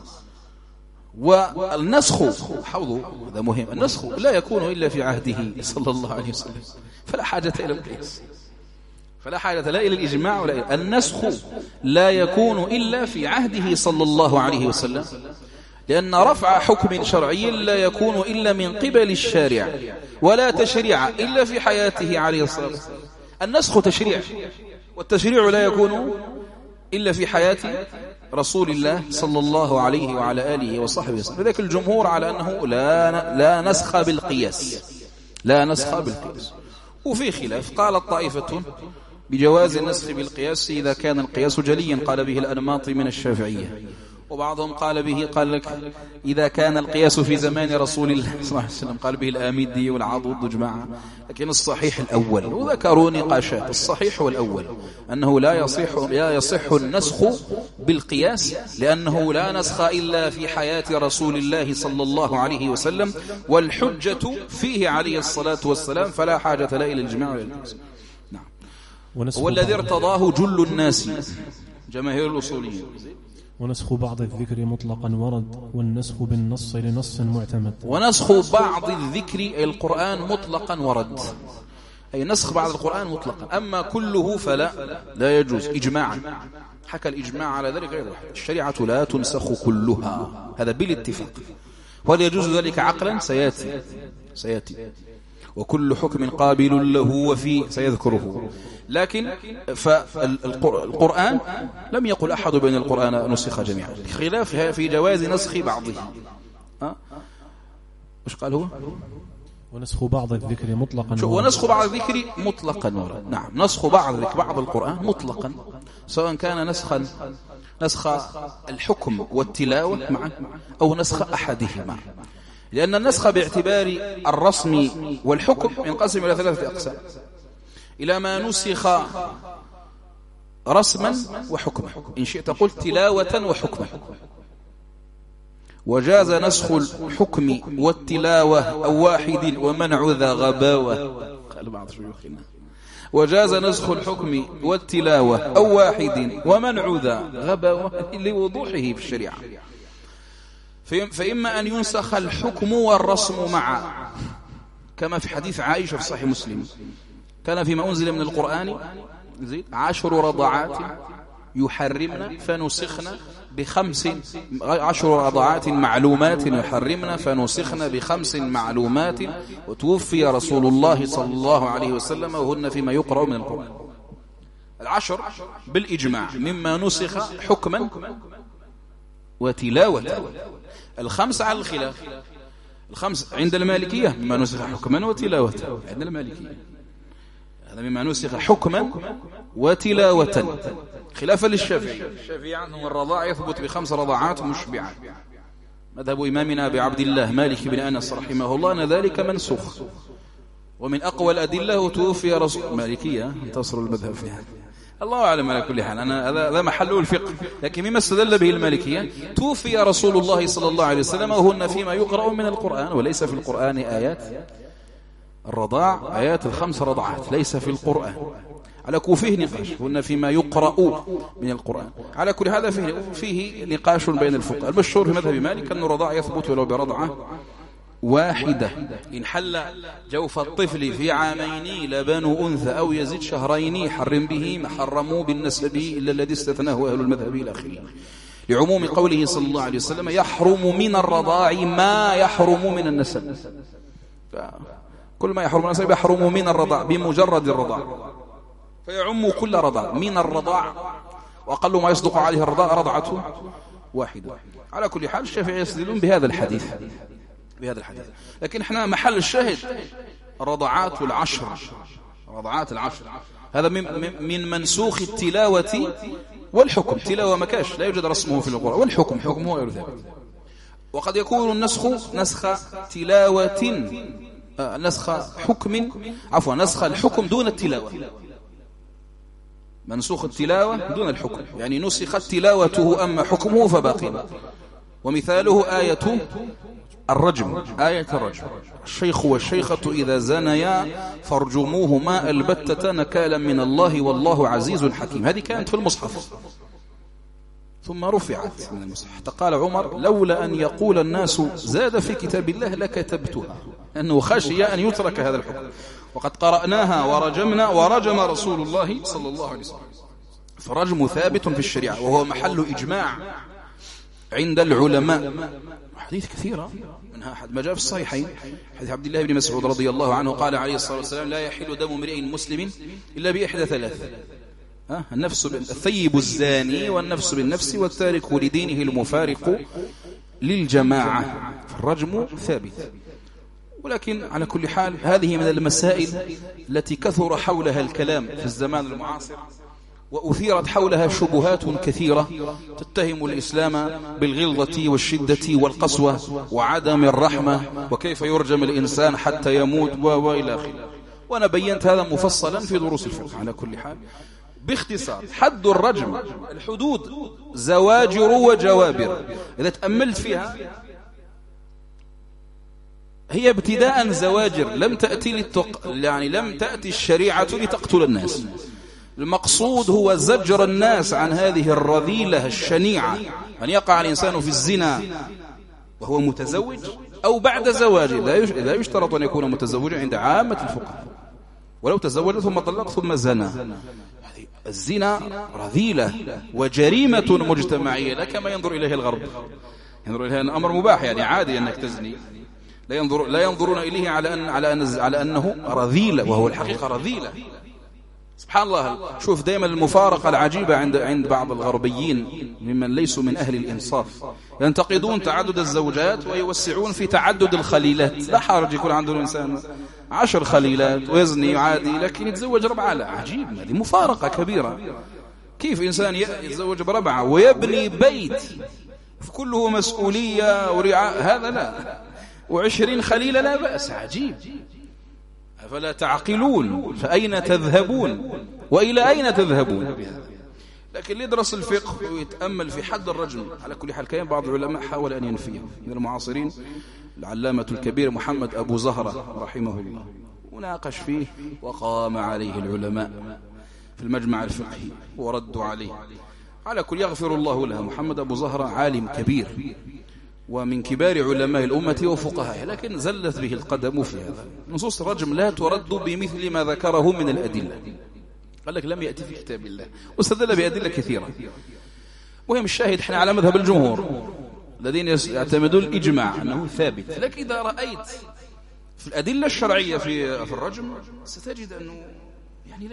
والنسخ حوضه، هذا مهم، النسخ لا يكون إلا في عهده صلى الله عليه وسلم، فلا حاجة إلى القياس، فلا حاجة لا إلى الإجماع ولا إلى النسخ، لا يكون إلا في عهده صلى الله عليه وسلم، لأن رفع حكم شرعي لا يكون إلا من قبل الشارع، ولا تشريع إلا في حياته عليه الصلاة والسلام. النسخ تشريع، والتشريع لا يكون إلا في حياة رسول الله صلى الله عليه وعلى آله وصحبه وسلم. لذلك الجمهور على أنه لا نسخ بالقياس، لا نسخ بالقياس. وفي خلاف، قالت طائفة بجواز النسخ بالقياس إذا كان القياس جليا، قال به الأنماطي من الشافعية، وبعضهم قال به، قال لك إذا كان القياس في زمان رسول الله صلى الله عليه وسلم قال به الآمدي والعضد جماعة، لكن الصحيح الأول، وذكروا نقاشات. الصحيح هو الأول، أنه لا يصح النسخ بالقياس، لأنه لا نسخ إلا في حياة رسول الله صلى الله عليه وسلم، والحجة فيه عليه الصلاة والسلام، فلا حاجة لا إلى الإجماع ولا القياس. نعم. هو الذي ارتضاه جل الناس، جماهير الأصوليين. ونسخ بعض الذكر مطلقا ورد، والنسخ بالنص لنص معتمد. ونسخ بعض الذكر القرآن مطلقا ورد، أي نسخ بعض القرآن مطلقا، أما كله لا يجوز إجماعا. حكى الإجماع على ذلك غير واحد. الشريعة لا تنسخ كلها، هذا بالاتفاق. وهل يجوز ذلك عقلا؟ سيأتي. وكل حكم قابل له وفي سيذكره. لكن فالقرآن لم يقل أحد بأن القرآن نسخ جميعا، خلاف في جواز نسخ بعضه. وش قال هو؟ ونسخ بعض الذكر مطلقا ونسخ بعض الذكر مطلقا ورد. نعم، نسخ بعض القرآن مطلقا، سواء كان نسخ الحكم والتلاوة معا أو نسخ أحدهما، لأن النسخ باعتبار الرسم والحكم ينقسم إلى 3 أقسام: إلى ما نسخ رسما وحكما، إن شئت قلت تلاوة وحكما. وجاز نسخ الحكم والتلاوة أو واحد ومنع ذا غباوة، قال بعض شيوخنا. وجاز نسخ الحكم والتلاوة أو واحد ومنع ذا غباوة لوضوحه في الشريعة. فإما أن ينسخ الحكم والرسم معا، كما في حديث عائشة في صحيح مسلم: كان فيما أنزل من القرآن 10 رضعات يحرمن فنسخن ب10 رضعات معلومات يحرمن فنسخن ب5 معلومات، وتوفي رسول الله صلى الله عليه وسلم وهن فيما يقرأ من القرآن. 10 بالإجماع مما نسخ حكما وتلاوة. 5 على الخلاف. 5 عند المالكية مما نسخ حكما وتلاوة، عند المالكية هذا مما نسخ حكما وتلاوة، خلافا للشافعي. الشافعي عنهم الرضاع يثبت ب5 رضاعات مشبعات. مذهب إمامنا أبي عبد الله مالك بن أنس رحمه الله أن ذلك منسوخ، ومن أقوى الأدلة وتوفي رسول مالكية انتصروا المذهب فيها، الله أعلم. على كل حال هذا محله الفقه، لكن مما استدل به المالكية: توفي رسول الله صلى الله عليه وسلم وهن فيما يقرأ من القرآن، وليس في القرآن آيات الرضاع، آيات ال5 رضعات ليس في القرآن. على كوفيه نقاش، هن فيما يقرأ من القرآن. على كل هذا فيه نقاش بين الفقهاء. المشهور في مذهب مالك أن الرضاع يثبت ولو برضعة واحدة. إن حل جوف الطفل في 2 عامين لبن أنثى أو يزيد 2 شهرين حرم به ما حرموا بالنسب إلا الذي استثناه أهل المذهب إلى آخره، لعموم قوله صلى الله عليه وسلم: يحرم من الرضاع ما يحرم من النسب. كل ما يحرم من النسب يحرم من الرضاع بمجرد الرضاع، فيعم كل رضاع من الرضاع، وأقل ما يصدق عليه الرضاع رضعته واحدة. على كل حال الشافعي يستدلون بهذا الحديث. لكن احنا محل الشاهد الرضعات ال10، رضعات ال10 هذا من منسوخ التلاوة والحكم. تلاوة مكاش لا يوجد رسمه في القرآن، والحكم حكمه غير ذلك. وقد يكون النسخ نسخ تلاوة، نسخ الحكم دون التلاوة، منسوخ التلاوة دون الحكم، يعني نسخت تلاوته أما حكمه فباقي. ومثاله آية الرجم. الشيخ والشيخة إذا زنيا فارجموهما البتة نكالا من الله والله عزيز حكيم. هذه كانت في المصحف ثم رفعت من المصحف، حتى قال عمر: لولا أن يقول الناس زاد في كتاب الله لكتبتها، أنه خشي أن يترك هذا الحكم. وقد قرأناها ورجمنا ورجم رسول الله صلى الله عليه وسلم. فالرجم ثابت في الشريعة، وهو محل إجماع عند العلماء. حديث كثيرة منها ما جاء في الصحيحين، حديث عبد الله بن مسعود رضي الله عنه قال عليه الصلاة والسلام: لا يحل دم امرئ مسلم إلا بإحدى 3: النفس الثيب الزاني، والنفس بالنفس، والتارك لدينه المفارق للجماعة. فالرجم ثابت. ولكن على كل حال هذه من المسائل التي كثر حولها الكلام في الزمان المعاصر، وأثيرت حولها شبهات كثيرة تتهم الإسلام بالغلظة والشدة والقسوة وعدم الرحمة، وكيف يرجم الإنسان حتى يموت وإلى آخره. وأنا بينت هذا مفصلا في دروس الفقه. على كل حال باختصار، حد الرجم الحدود زواجر وجوابر. إذا تأملت فيها هي ابتداء زواجر، لم تأتي لم تأتي الشريعة لتقتل الناس. المقصود هو زجر الناس عن هذه الرذيلة الشنيعة، أن يقع الإنسان في الزنا وهو متزوج أو بعد زواجه. لا يشترط أن يكون متزوجا عند عامة الفقهاء، ولو تزوج ثم طلق ثم زنى. الزنا رذيلة وجريمة مجتمعية، لا كما ينظر إليه الغرب. ينظر إليه أمر مباح، يعني عادي أنك تزني. لا ينظرون إليه على أنه رذيلة، وهو الحقيقة رذيلة. سبحان الله. شوف دائما المفارقة العجيبة عند بعض الغربيين ممن ليسوا من أهل الإنصاف، ينتقدون تعدد الزوجات ويوسعون في تعدد الخليلات. لا حرج يكون عنده الإنسان 10 خليلات ويزني عادي، لكن يتزوج 4. لا، عجيب، هذه مفارقة كبيرة. كيف إنسان يتزوج ب4 ويبني بيت كله مسؤولية ورعاية؟ هذا لا. و20 خليلة لا بأس. عجيب. فلا تعقلون؟ فأين تذهبون وإلى أين تذهبون؟ لكن اللي يدرس الفقه ويتأمل في حد الرجم، على كل حال كان بعض العلماء حاول أن ينفيه من المعاصرين، العلامة الكبير محمد أبو زهرة رحمه الله، وناقش فيه وقام عليه العلماء في المجمع الفقهي وردوا عليه. على كل يغفر الله له. محمد أبو زهرة عالم كبير ومن كبار علماء الأمة وفقهاء، لكن زلت به القدم في هذا. نصوص الرجم لا ترد بمثل ما ذكره من الأدلة. قال لك لم يأتي في كتاب الله، واستدل بأدلة كثيرة. وهم الشاهد احنا على مذهب الجمهور الذين يعتمدون الإجماع أنه ثابت. لكن إذا رأيت في الأدلة الشرعية في الرجم ستجد أنه يعني لا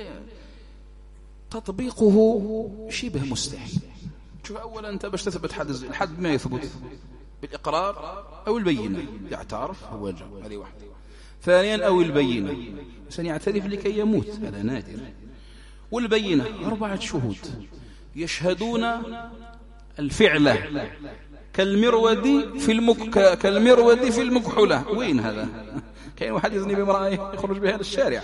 تطبيقه شبه مستحيل. شوف، أولا أنت باش تثبت حد ما يثبت بالإقرار أو البينة، يعترف هو جاء، هذه واحدة. ثانيا أو البينة، عشان يعترف لكي يموت، هذا نادر. والبينة 4 شهود يشهدون الفعلة كالمرود في المكحلة. وين هذا؟ كاين واحد يزني بامرأة يخرج بها للشارع.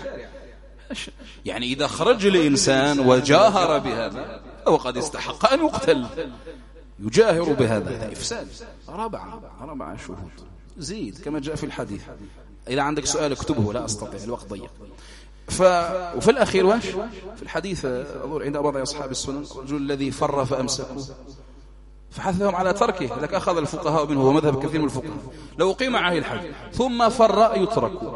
يعني إذا خرج الإنسان وجاهر بهذا وقد استحق أن يقتل. يجاهر بهذا إفساد. 4 شهود زيد كما جاء في الحديث. إذا عندك سؤال اكتبه، لا أستطيع الوقت ضيق. وفي الأخير واش في الحديث أظن عند بعض أصحاب السنن، الرجل الذي فر فأمسكوا فحثهم على تركه، لك أخذ الفقهاء منه ومذهب كثير من الفقهاء لو قيم عليه الحد ثم فر يترك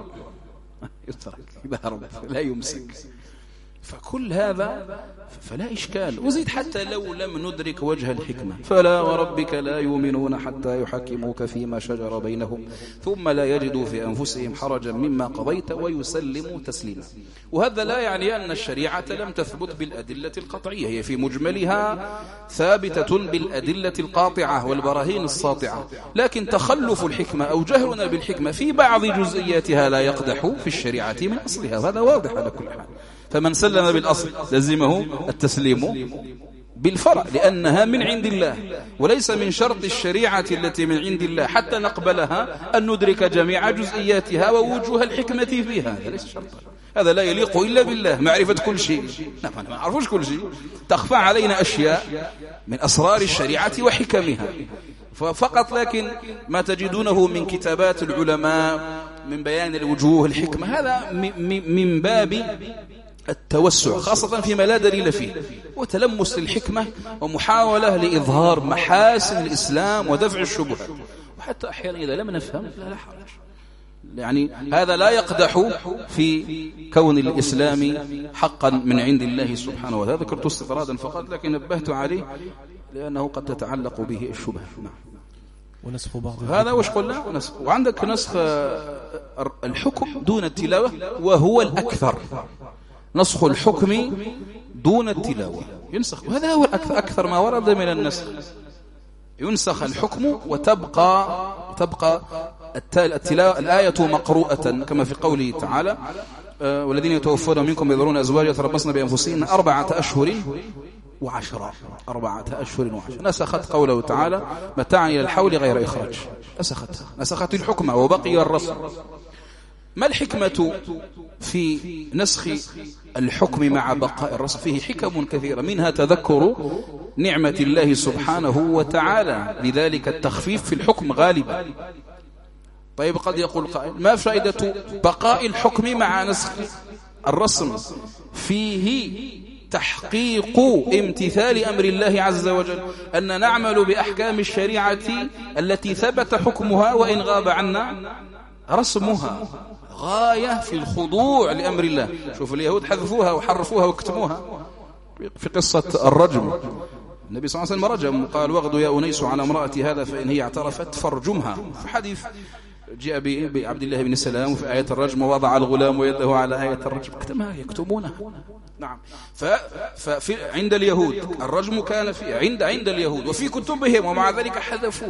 إذا هرب لا يمسك. فكل هذا فلا إشكال. وزيد حتى لو لم ندرك وجه الحكمة، فلا وربك لا يؤمنون حتى يحكموك فيما شجر بينهم ثم لا يجدوا في أنفسهم حرجا مما قضيت ويسلموا تسليما. وهذا لا يعني أن الشريعة لم تثبت بالأدلة القطعية، هي في مجملها ثابتة بالأدلة القاطعة والبراهين الساطعة، لكن تخلف الحكمة أو جهلنا بالحكمة في بعض جزئياتها لا يقدح في الشريعة من أصلها، وهذا واضح على كل حال. فمن سلم بالأصل لزمه التسليم بالفرع، لأنها من عند الله، وليس من شرط الشريعة التي من عند الله حتى نقبلها أن ندرك جميع جزئياتها ووجوه الحكمة فيها. هذا ليس شرطا، هذا لا يليق إلا بالله. معرفة كل شيء، ما نعرفوش كل شيء، تخفى علينا أشياء من أسرار الشريعة وحكمها فقط. لكن ما تجدونه من كتابات العلماء من بيان الوجوه الحكمة، هذا من باب التوسع، خاصة فيما لا دليل فيه، وتلمس للحكمة ومحاولة لإظهار محاسن الإسلام ودفع الشبهات. وحتى أحيانا إذا لم نفهم لا حرج، يعني هذا لا يقدح في كون الإسلام حقا من عند الله سبحانه وتعالى. ذكرت استطرادا فقط، لكن نبهت عليه لأنه قد تتعلق به الشبهة. ونسخ بعض هذا وش قلنا ونسخ. وعندك نسخ الحكم دون التلاوة وهو الأكثر، نسخ الحكم دون التلاوة ينسخ، وهذا هو أكثر ما ورد من النسخ. ينسخ الحكم وتبقى الآية مقروءة كما في قوله تعالى والذين يتوفون منكم يذرون أزواجا يتربصن بأنفسهن 4 أشهر و10. 4 أشهر و10 نسخت قوله تعالى متاعا إلى الحول غير إخراج، نسخت الحكم وبقي الرسم. ما الحكمة في نسخ الحكم مع بقاء الرسم؟ فيه حكم كثيرة، منها تذكر نعمة الله سبحانه وتعالى، لذلك التخفيف في الحكم غالبا. طيب قد يقول قائل ما فائدة بقاء الحكم مع نسخ الرسم؟ فيه تحقيق امتثال أمر الله عز وجل، أن نعمل بأحكام الشريعة التي ثبت حكمها وإن غاب عنا رسمها، غاية في الخضوع لأمر الله. شوف اليهود حذفوها وحرفوها وكتموها في قصة الرجم. النبي صلى الله عليه وسلم رجم، قال واغد يا أنيس على امرأة هذا فإن هي اعترفت فارجمها. في حديث جاء بعبد الله بن سلام في آية الرجم ووضع الغلام يده على آية الرجم، كتمها يكتمونها. نعم. عند اليهود الرجم كان عند اليهود وفي كتبهم، ومع ذلك حذفوه.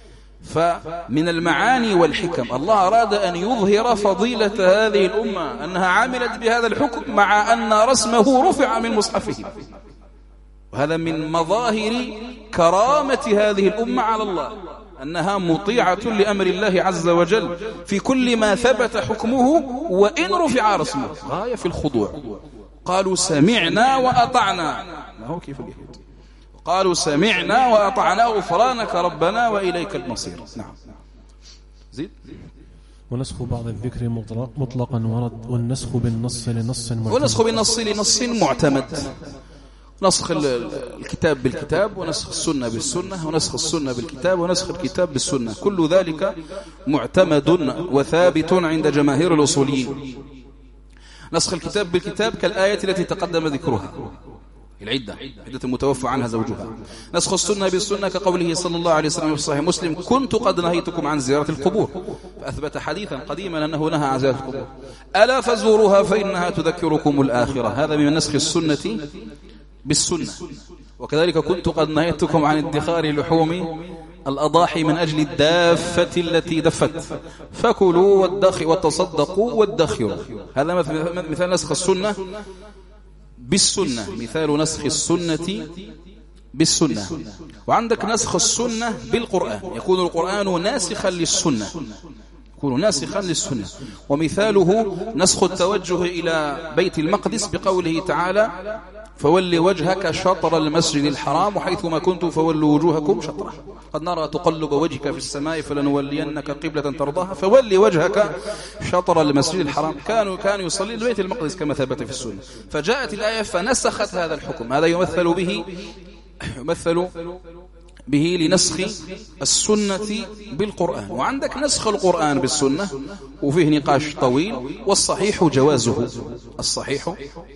فمن المعاني والحكم الله أراد أن يظهر فضيلة هذه الأمة أنها عملت بهذا الحكم مع أن رسمه رفع من مصحفهم، وهذا من مظاهر كرامة هذه الأمة على الله، أنها مطيعة لأمر الله عز وجل في كل ما ثبت حكمه وإن رفع رسمه، غاية في الخضوع. قالوا سمعنا وأطعنا، ما هو كيف اليهود، قالوا سمعنا وأطعنا غفرانك ربنا وإليك المصير. نعم. زيد. ونسخ بعض الذكر مطلقا ورد، والنسخ بالنص لنص معتمد. ونسخ بالنص لنص معتمد، نسخ الكتاب بالكتاب، ونسخ السنة بالسنة، ونسخ السنة بالكتاب، ونسخ الكتاب بالسنة، كل ذلك معتمد وثابت عند جماهير الأصوليين. نسخ الكتاب بالكتاب كالآية التي تقدم ذكرها، العدة المتوفى عنها زوجها. نسخ السنة بالسنة كقوله صلى الله عليه وسلم في صحيح مسلم كنت قد نهيتكم عن زيارة القبور، فأثبت حديثا قديما أنه نهى عن زيارة القبور، ألا فزوروها فإنها تذكركم الآخرة. هذا من نسخ السنة بالسنة. وكذلك كنت قد نهيتكم عن ادخار لحوم الأضاحي من أجل الدافة التي دفت، فكلوا وتصدقوا وادخروا. هذا مثال نسخ السنة بالسنة، مثال نسخ السنة بالسنة. وعندك نسخ السنة بالقرآن، يكون القرآن ناسخا للسنة، يكون ناسخا للسنة. ومثاله نسخ التوجه إلى بيت المقدس بقوله تعالى فول وجهك شطر المسجد الحرام وحيثما كنتم فولوا وجوهكم شطره، قد نرى تقلب وجهك في السماء فلنولينك قبلة ترضاها فول وجهك شطر المسجد الحرام. كانوا يصلي لبيت المقدس كما ثبت في السنة، فجاءت الآية فنسخت هذا الحكم. هذا يمثل به لنسخ السنة بالقرآن. وعندك نسخ القرآن بالسنة وفيه نقاش طويل، والصحيح جوازه. الصحيح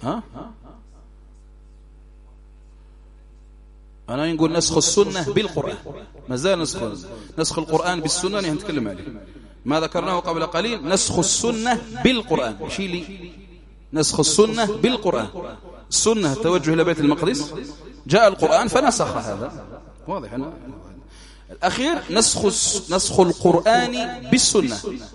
أنا نقول نسخ السنة بالقرآن، ما زال نسخ القرآن بالسنة نتكلم عليه، ما ذكرناه قبل قليل نسخ السنة بالقرآن. نسخ السنة بالقرآن، السنة التوجه إلى بيت المقدس، جاء القرآن فنسخ هذا، واضح. الأخير نسخ القرآن بالسنة،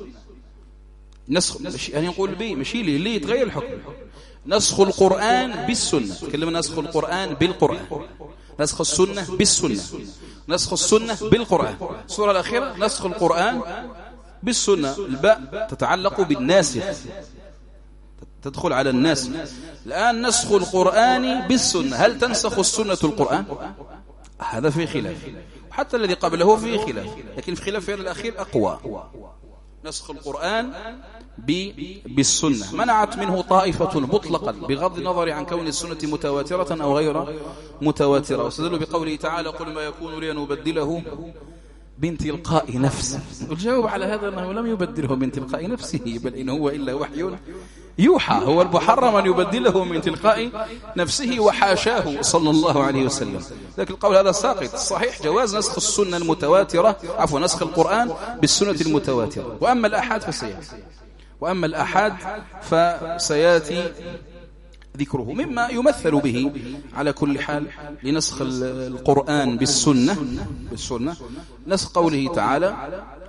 يعني نقول مشي لي يتغير الحكم. نسخ القرآن بالسنة، تكلمنا نسخ القرآن بالقرآن، نسخ السنة بالسنة، نسخ السنة بالقرآن. الصورة الأخيرة نسخ القرآن بالسنة، الباء تتعلق بالناسخ، تدخل على الناسخ. الآن نسخ القرآن بالسنة، هل تنسخ السنة القرآن؟ هذا في خلاف، حتى الذي قبله فيه خلاف، لكن في خلاف هذا الأخير أقوى. نسخ القرآن بالسنة منعت منه طائفة مطلقا بغض النظر عن كون السنة متواترة أو غير متواترة، واستدلوا بقوله تعالى قل ما يكون لي أن أبدله من تلقاء نفسه. والجواب على هذا أنه لم يبدله من تلقاء نفسه، بل إن هو إلا وحي يوحى، هو المحرم أن يبدله من تلقاء نفسه وحاشاه صلى الله عليه وسلم. لكن القول هذا ساقط. الصحيح جواز نسخ السنة المتواترة، عفوا نسخ القرآن بالسنة المتواترة. وأما الآحاد فسيأتي ذكره مما يمثل به على كل حال لنسخ القرآن بالسنة نسخ قوله تعالى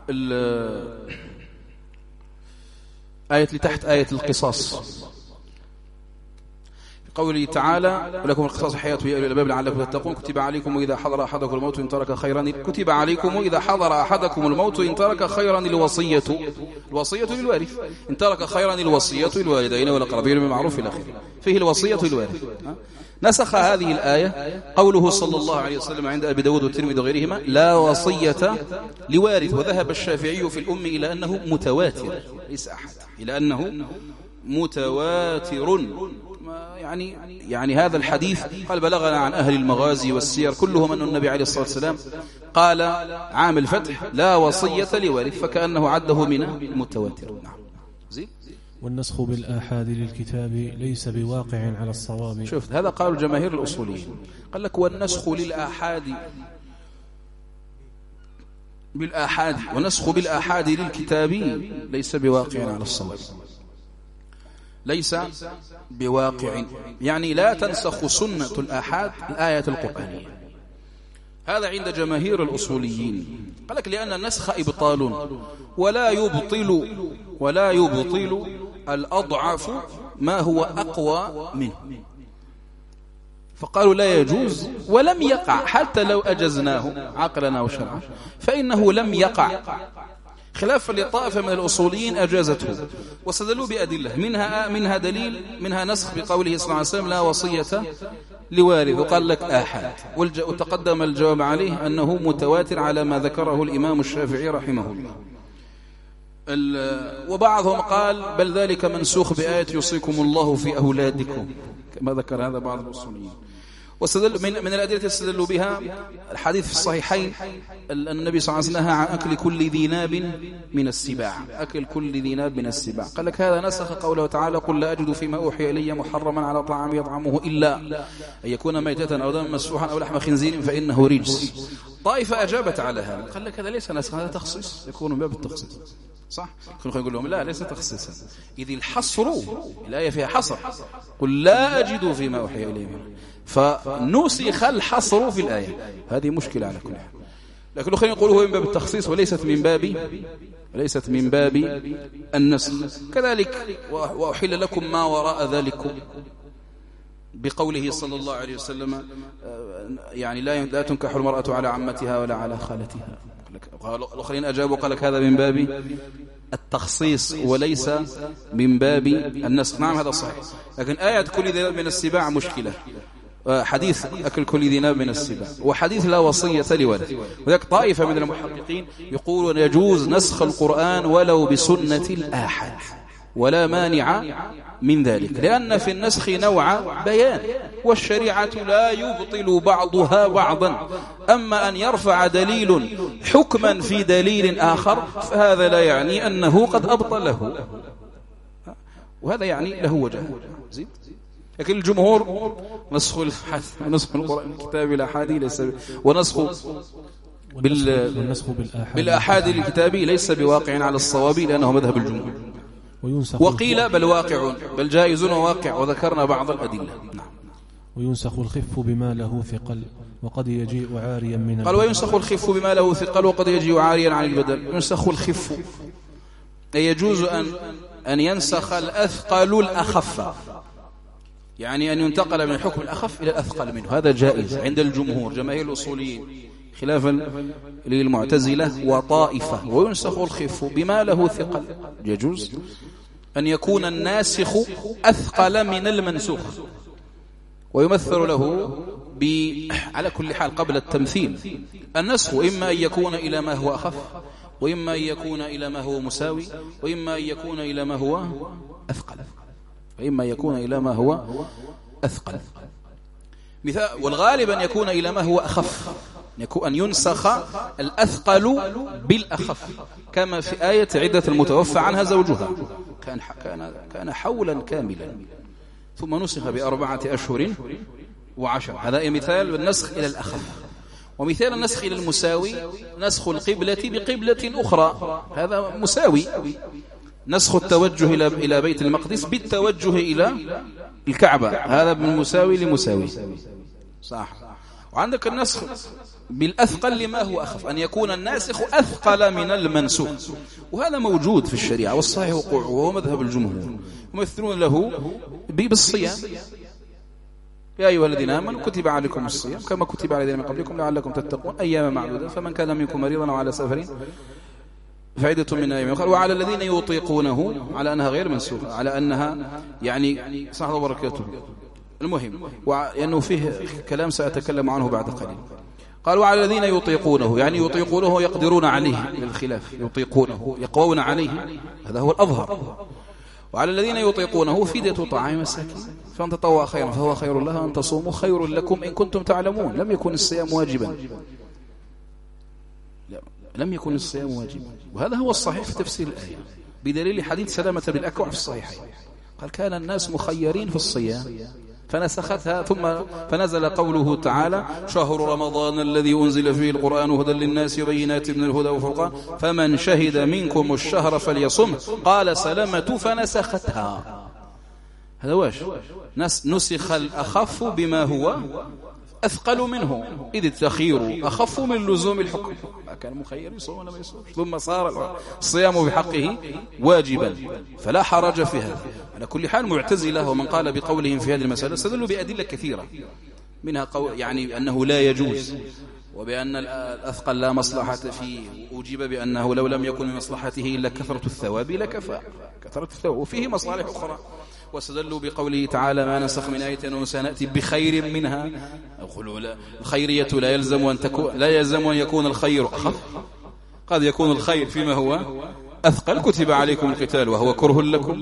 آية لتحت آية القصاص، قوله تعالى ولكم القصاص حياة يا أولي الألباب لعلكم تتقون كتب عليكم إذا حضر أحدكم الموت إن ترك خيرا الوصية للوارث إن ترك خيرا الوصية للوالدين والأقربين بالمعروف إلى آخره، فيه الوصية للوارث. نسخ هذه الآية قوله صلى الله عليه وسلم عند أبي داود والترمذي وغيرهما لا وصية لوارث، وذهب الشافعي في الأم إلى أنه متواتر ليس أحد، إلى أنه متواتر. يعني هذا الحديث قال بلغنا عن أهل المغازي والسير كلهم أن النبي عليه الصلاة والسلام قال عام الفتح لا وصية لوارث، فكأنه عده من المتواتر. نعم. والنسخ بالآحاد للكتاب ليس بواقع على الصواب. شوف هذا قالوا الجماهير الأصوليين، قال لك والنسخ بالآحاد ونسخ بالآحاد للكتاب ليس بواقع على الصواب، ليس بواقع، يعني لا تنسخ سنة الآحاد الآية القرآنية. هذا عند جماهير الأصوليين، قال لك لأن النسخ إبطال ولا يبطل الأضعف ما هو أقوى منه، فقالوا لا يجوز ولم يقع حتى لو أجزناه عقلنا وشرعا فإنه لم يقع، خلافا لطائفة من الأصوليين أجازته واستدلوا بأدلة منها نسخ بقوله صلى الله عليه وسلم لا وصية لوارث، وقال لك آحاد، وتقدم الجواب عليه أنه متواتر على ما ذكره الإمام الشافعي رحمه الله. وبعضهم قال بل ذلك منسوخ بآية يوصيكم الله في أولادكم كما ذكر هذا بعض الأصوليين. واستدل من الأدلة استدلوا بها الحديث في الصحيحين النبي صلى الله عليه وسلم نهى عن أكل كل ذي ناب من السباع، أكل كل ذي ناب من السباع، قال لك هذا نسخ قوله تعالى قل لا أجد فيما أوحي إلي محرما على طعام يطعمه إلا أن يكون ميتة أو دما مسفوحا أو لحم خنزير فإنه رجس. طائفة أجابت على هذا، قال لك هذا ليس نسخ، هذا تخصيص، يكون من باب التخصيص، صح؟ نقول لهم لا ليس تخصيصا، إذ الحصر الآية فيها حصر، قل لا أجد فيما أوحي إلي، فنسخ الحصر في الآية، هذه مشكلة على كل حال. لكن الآخرين يقولوا هو من باب التخصيص وليست من باب النسخ. كذلك وأحل لكم ما وراء ذلكم بقوله صلى الله عليه وسلم يعني لا تنكح المرأة على عمتها ولا على خالتها. الآخرين أجابوا قال لك هذا من باب التخصيص وليس من باب النسخ. نعم هذا صحيح، لكن آية كل ذي ناب من السباع مشكلة، حديث أكل كل ذي ناب من السباع وحديث لا وصية لولد. وذلك طائفة من المحققين يقولون يجوز نسخ القرآن ولو بسنة الآحاد ولا مانع من ذلك، لأن في النسخ نوع بيان والشريعة لا يبطل بعضها بعضا، أما أن يرفع دليل حكما في دليل آخر فهذا لا يعني أنه قد أبطله، وهذا يعني له وجه. لكن الجمهور نسخ القرآن الكتاب الأحادي ليس، ونسخ بالأحادي الكتابي ليس بواقع على الصواب لأنه مذهب الجمهور. وقيل بل واقع بل جائز وواقع، وذكرنا بعض الأدلة. نعم. وينسخ الخف بما له ثقل وقد يجيء عاريا من قال وينسخ الخف بما له ثقل وقد يجيء عاريا عن البدل. ينسخ الخف أي يجوز أن ينسخ الأثقل الأخف، يعني أن ينتقل من الحكم الأخف إلى الأثقل منه، هذا جائز عند الجمهور جماهير الأصوليين خلافا للمعتزلة وطائفة. وينسخ الخف بما له ثقل، يجوز أن يكون الناسخ أثقل من المنسوخ، ويمثل له على كل حال قبل التمثيل النسخ إما أن يكون إلى ما هو أخف، وإما أن يكون إلى ما هو مساوي، وإما أن يكون إلى ما هو أثقل، مثال. والغالب أن يكون إلى ما هو أخف، أن ينسخ الأثقل بالأخف، كما في آية عدة المتوفى عنها زوجها كان حولا كاملا ثم نسخ ب4 أشهر و10. هذا مثال النسخ إلى الأخف. ومثال النسخ إلى المساوي نسخ القبلة بقبلة أخرى، هذا مساوي. نسخ التوجه إلى بيت المقدس بالتوجه الكعبة هذا من مساوي لمساوي صح. وعندك النسخ بالأثقل لما هو أخف، أن يكون الناسخ أثقل من المنسوخ، وهذا موجود في الشريعة والصحيح وقوعه وهو مذهب الجمهور، يمثلون له بالصيام. يا أيها الذين آمنوا كتب عليكم الصيام كما كتب على الذين من قبلكم لعلكم تتقون أياما معدودة فمن كان منكم مريضا أو على سفر فعدة من أيام أخرى. وعلى الذين يطيقونه على أنها غير منسوخة، على أنها يعني صح وبركاته. المهم لأنه فيه كلام سأتكلم عنه بعد قليل. قال وعلى الذين يطيقونه، يعني يطيقونه يقدرون عليه، الخلاف يطيقونه يقوون عليه، هذا هو الأظهر. وعلى الذين يطيقونه فدية طعام مساكين فمن تطوع خيرا فهو خير له، أن تصوموا خير لكم إن كنتم تعلمون. لم يكن الصيام واجبا، لم يكن الصيام واجبا، وهذا هو الصحيح في تفسير الآية بدليل حديث سلامة بالأكوع في الصحيحين. قال كان الناس مخيرين في الصيام فنسختها، ثم فنزل قوله تعالى شهر رمضان الذي أنزل فيه القرآن هدى للناس وبينات من الهدى والفرقان فمن شهد منكم الشهر فليصمه. قال سلامة فنسختها. هذا واش نسخ الأخف بما هو أثقل منه، إذ التخيير أخف من لزوم الحكم. ما كان مخير يصوم ولا ما يصوم، ثم صار الصيام بحقه واجبا فلا حرج في هذا. على كل حال معتزلة ومن قال بقولهم في هذه المسألة استدلوا بأدلة كثيرة، منها يعني أنه لا يجوز، وبأن الأثقل لا مصلحة فيه، وأجيب بأنه لو لم يكن من مصلحته إلا كثرة الثواب لكفى كثرة الثواب، وفيه مصالح أخرى. واستدلوا بقوله تعالى ما نسخ من آية أو سنأتي بخير منها. الخيرية لا يلزم أن يكون الخير أخف، قد يكون الخير فيما هو أثقل. كتب عليكم القتال وهو كره لكم.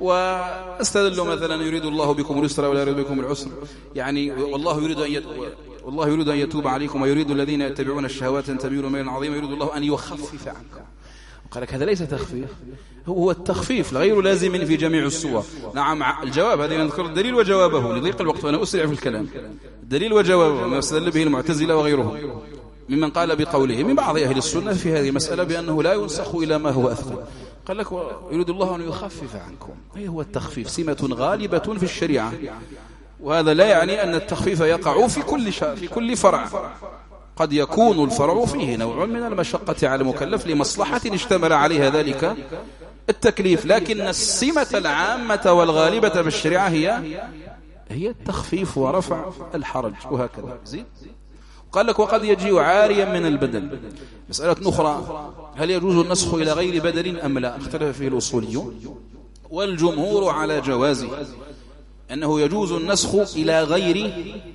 واستدلوا مثلا يريد الله بكم اليسر ولا يريد بكم العسر، يعني والله يريد أن يتوب عليكم ويريد الذين يتبعون الشهوات أن تميلوا ميلا عظيما يريد الله أن يخفف عنكم. قال لك هذا ليس تخفيف، هو التخفيف غير لازم في جميع الصور. نعم الجواب هذه نذكر الدليل وجوابه لضيق الوقت وأنا أسرع في الكلام. الدليل وجوابه ما استدل به المعتزلة وغيرهم ممن قال بقوله من بعض أهل السنة في هذه المسألة بأنه لا ينسخ إلى ما هو أثقل. قال لك يريد الله أن يخفف عنكم، أي هو التخفيف سمة غالبة في الشريعة، وهذا لا يعني أن التخفيف يقع في كل فرع. قد يكون الفرع فيه نوع من المشقة على المكلف لمصلحة اشتمل عليها ذلك التكليف، لكن السمة العامة والغالبة في الشريعة هي التخفيف ورفع الحرج وهكذا. زين. قال لك وقد يجيء عاريا من البدل. مسألة أخرى هل يجوز النسخ إلى غير بدل أم لا؟ اختلف فيه الأصوليون والجمهور على جوازه، أنه يجوز النسخ إلى غير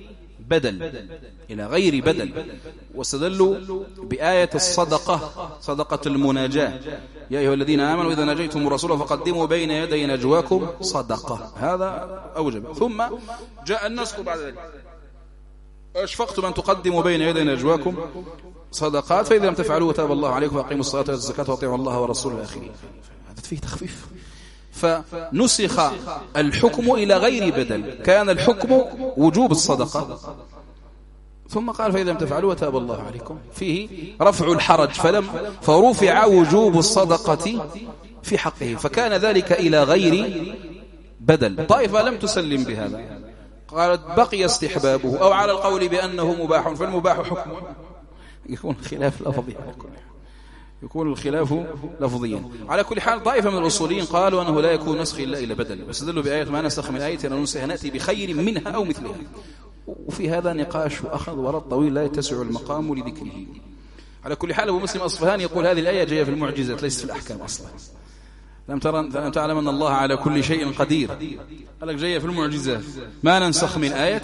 بدل. واستدلوا بآية الصدقة، صدقة المناجاة يا أيها الذين آمنوا إذا نجيتم الرسول فقدموا بين يدي نجواكم صدقة، هذا أوجب. ثم جاء النسخ بعد ذلك أشفقتم أن تقدموا بين يدي نجواكم صدقات فإذا لم تفعلوا تاب الله عليكم وأقيموا الصلاة والزكاة وأطيعوا الله ورسوله الآخرين. هذا فيه تخفيف. فنسخ الحكم إلى غير بدل، كان الحكم وجوب الصدقة ثم قال فإذا لم تفعلوا تاب الله عليكم، فيه رفع الحرج فرفع وجوب الصدقة في حقه، فكان ذلك إلى غير بدل. طائفة لم تسلم بهذا، قالت بقي استحبابه، أو على القول بأنه مباح، فالمباح حكم. يكون الخلاف لفظي، يكون الخلاف لفظيا. على كل حال طائفة من الأصوليين قالوا أنه لا يكون نسخ إلا إلى بدل، واستدلوا بآية ما نسخ من آية ننسخ نأتي بخير منها أو مثلها. وفي هذا نقاش وأخذ ورد طويل لا يتسع المقام لذكره. على كل حال أبو مسلم أصفهاني يقول هذه الآية جاية في المعجزات ليست في الأحكام أصلا. لم تعلم أن الله على كل شيء قدير، قال لك جاية في المعجزات، ما ننسخ من آية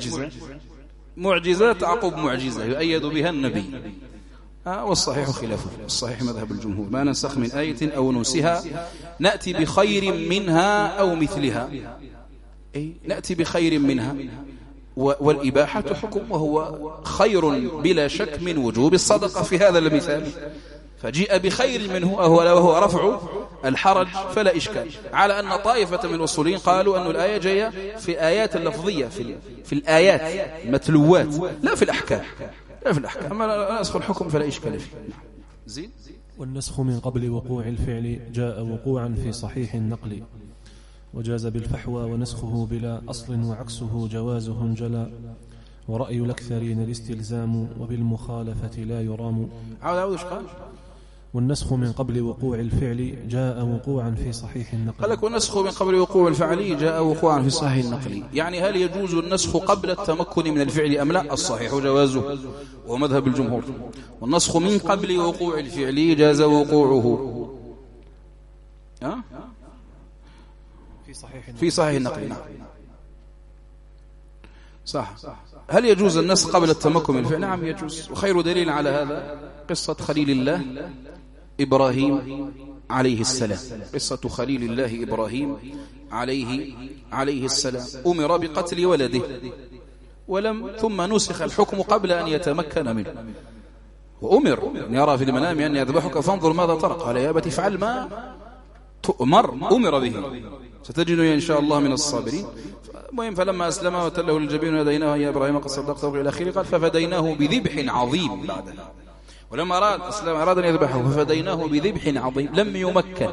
معجزات عقب معجزة يؤيد بها النبي. والصحيح خلافه، الصحيح مذهب الجمهور ما ننسخ من آية أو ننسها نأتي بخير منها أو مثلها، نأتي بخير منها، والإباحة حكم، وهو خير بلا شك من وجوب الصدقة في هذا المثال، فجيء بخير منه وهو رفع الحرج فلا إشكال. على أن طائفة من الأصوليين قالوا أن الآية جاية في آيات اللفظية، في الآيات متلوات، لا في الأحكام، أما نسخ الحكم فلا إشكال فيه. والنسخ من قبل وقوع الفعل جاء وقوعا في صحيح النقل، وجاز بالفحوى ونسخه بلا أصل وعكسه جوازه انجلى ورأي الأكثرين الاستلزام وبالمخالفة لا يرام. عاود قال والنسخ من قبل وقوع الفعل جاء وقوعا في صحيح النقل. قال لك والنسخ من قبل وقوع الفعل جاء وقوعا في صحيح النقل، يعني هل يجوز النسخ قبل التمكن من الفعل أم لا؟ الصحيح جوازه ومذهب الجمهور. والنسخ من قبل وقوع الفعل جاز وقوعه في صحيح النقل. نعم صح. هل يجوز النسخ قبل التمكن من الفعل؟ نعم يجوز. وخير دليل على هذا قصة خليل الله إبراهيم عليه السلام. قصة خليل الله إبراهيم عليه السلام أمر بقتل ولده ثم نسخ الحكم قبل أن يتمكن منه، وأمر أن يرى في المنام أن يذبحك فانظر ماذا ترى، قال يا أبت افعل ما تؤمر، أمر به، ستجدني إن شاء الله من الصابرين. المهم فلما أسلم وتله للجبين وناديناه يا إبراهيم قد صدقت إلى آخره، قال ففديناه بذبح عظيم بعدها. ولما أراد أن يذبحه ففديناه بذبح عظيم لم يمكن.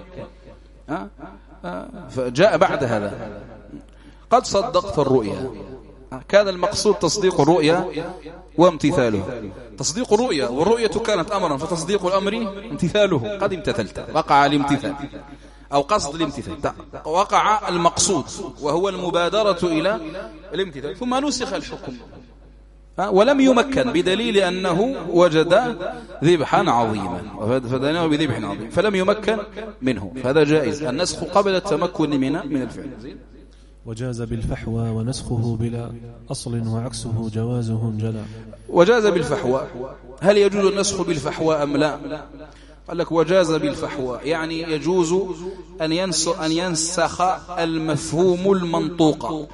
فجاء بعد هذا قد صدقت الرؤيا. كان المقصود تصديق الرؤيا وامتثالها. تصديق الرؤيا، والرؤية كانت أمرا، فتصديق الأمر امتثاله. قد امتثلت، وقع الامتثال أو قصد الامتثال، وقع المقصود وهو المبادرة إلى الامتثال، ثم نسخ الحكم ولم يمكن بدليل أنه وجد ذبحا عظيما فديناه بذبح عظيم فلم يمكن منه، فهذا جائز النسخ قبل التمكن من الفعل. وجاز بالفحوى ونسخه بلا أصل وعكسه جوازه انجلى. وجاز بالفحوى، هل يجوز النسخ بالفحوى أم لا؟ قال لك وجاز بالفحوى، يعني يجوز أن ينسخ المفهوم المنطوق،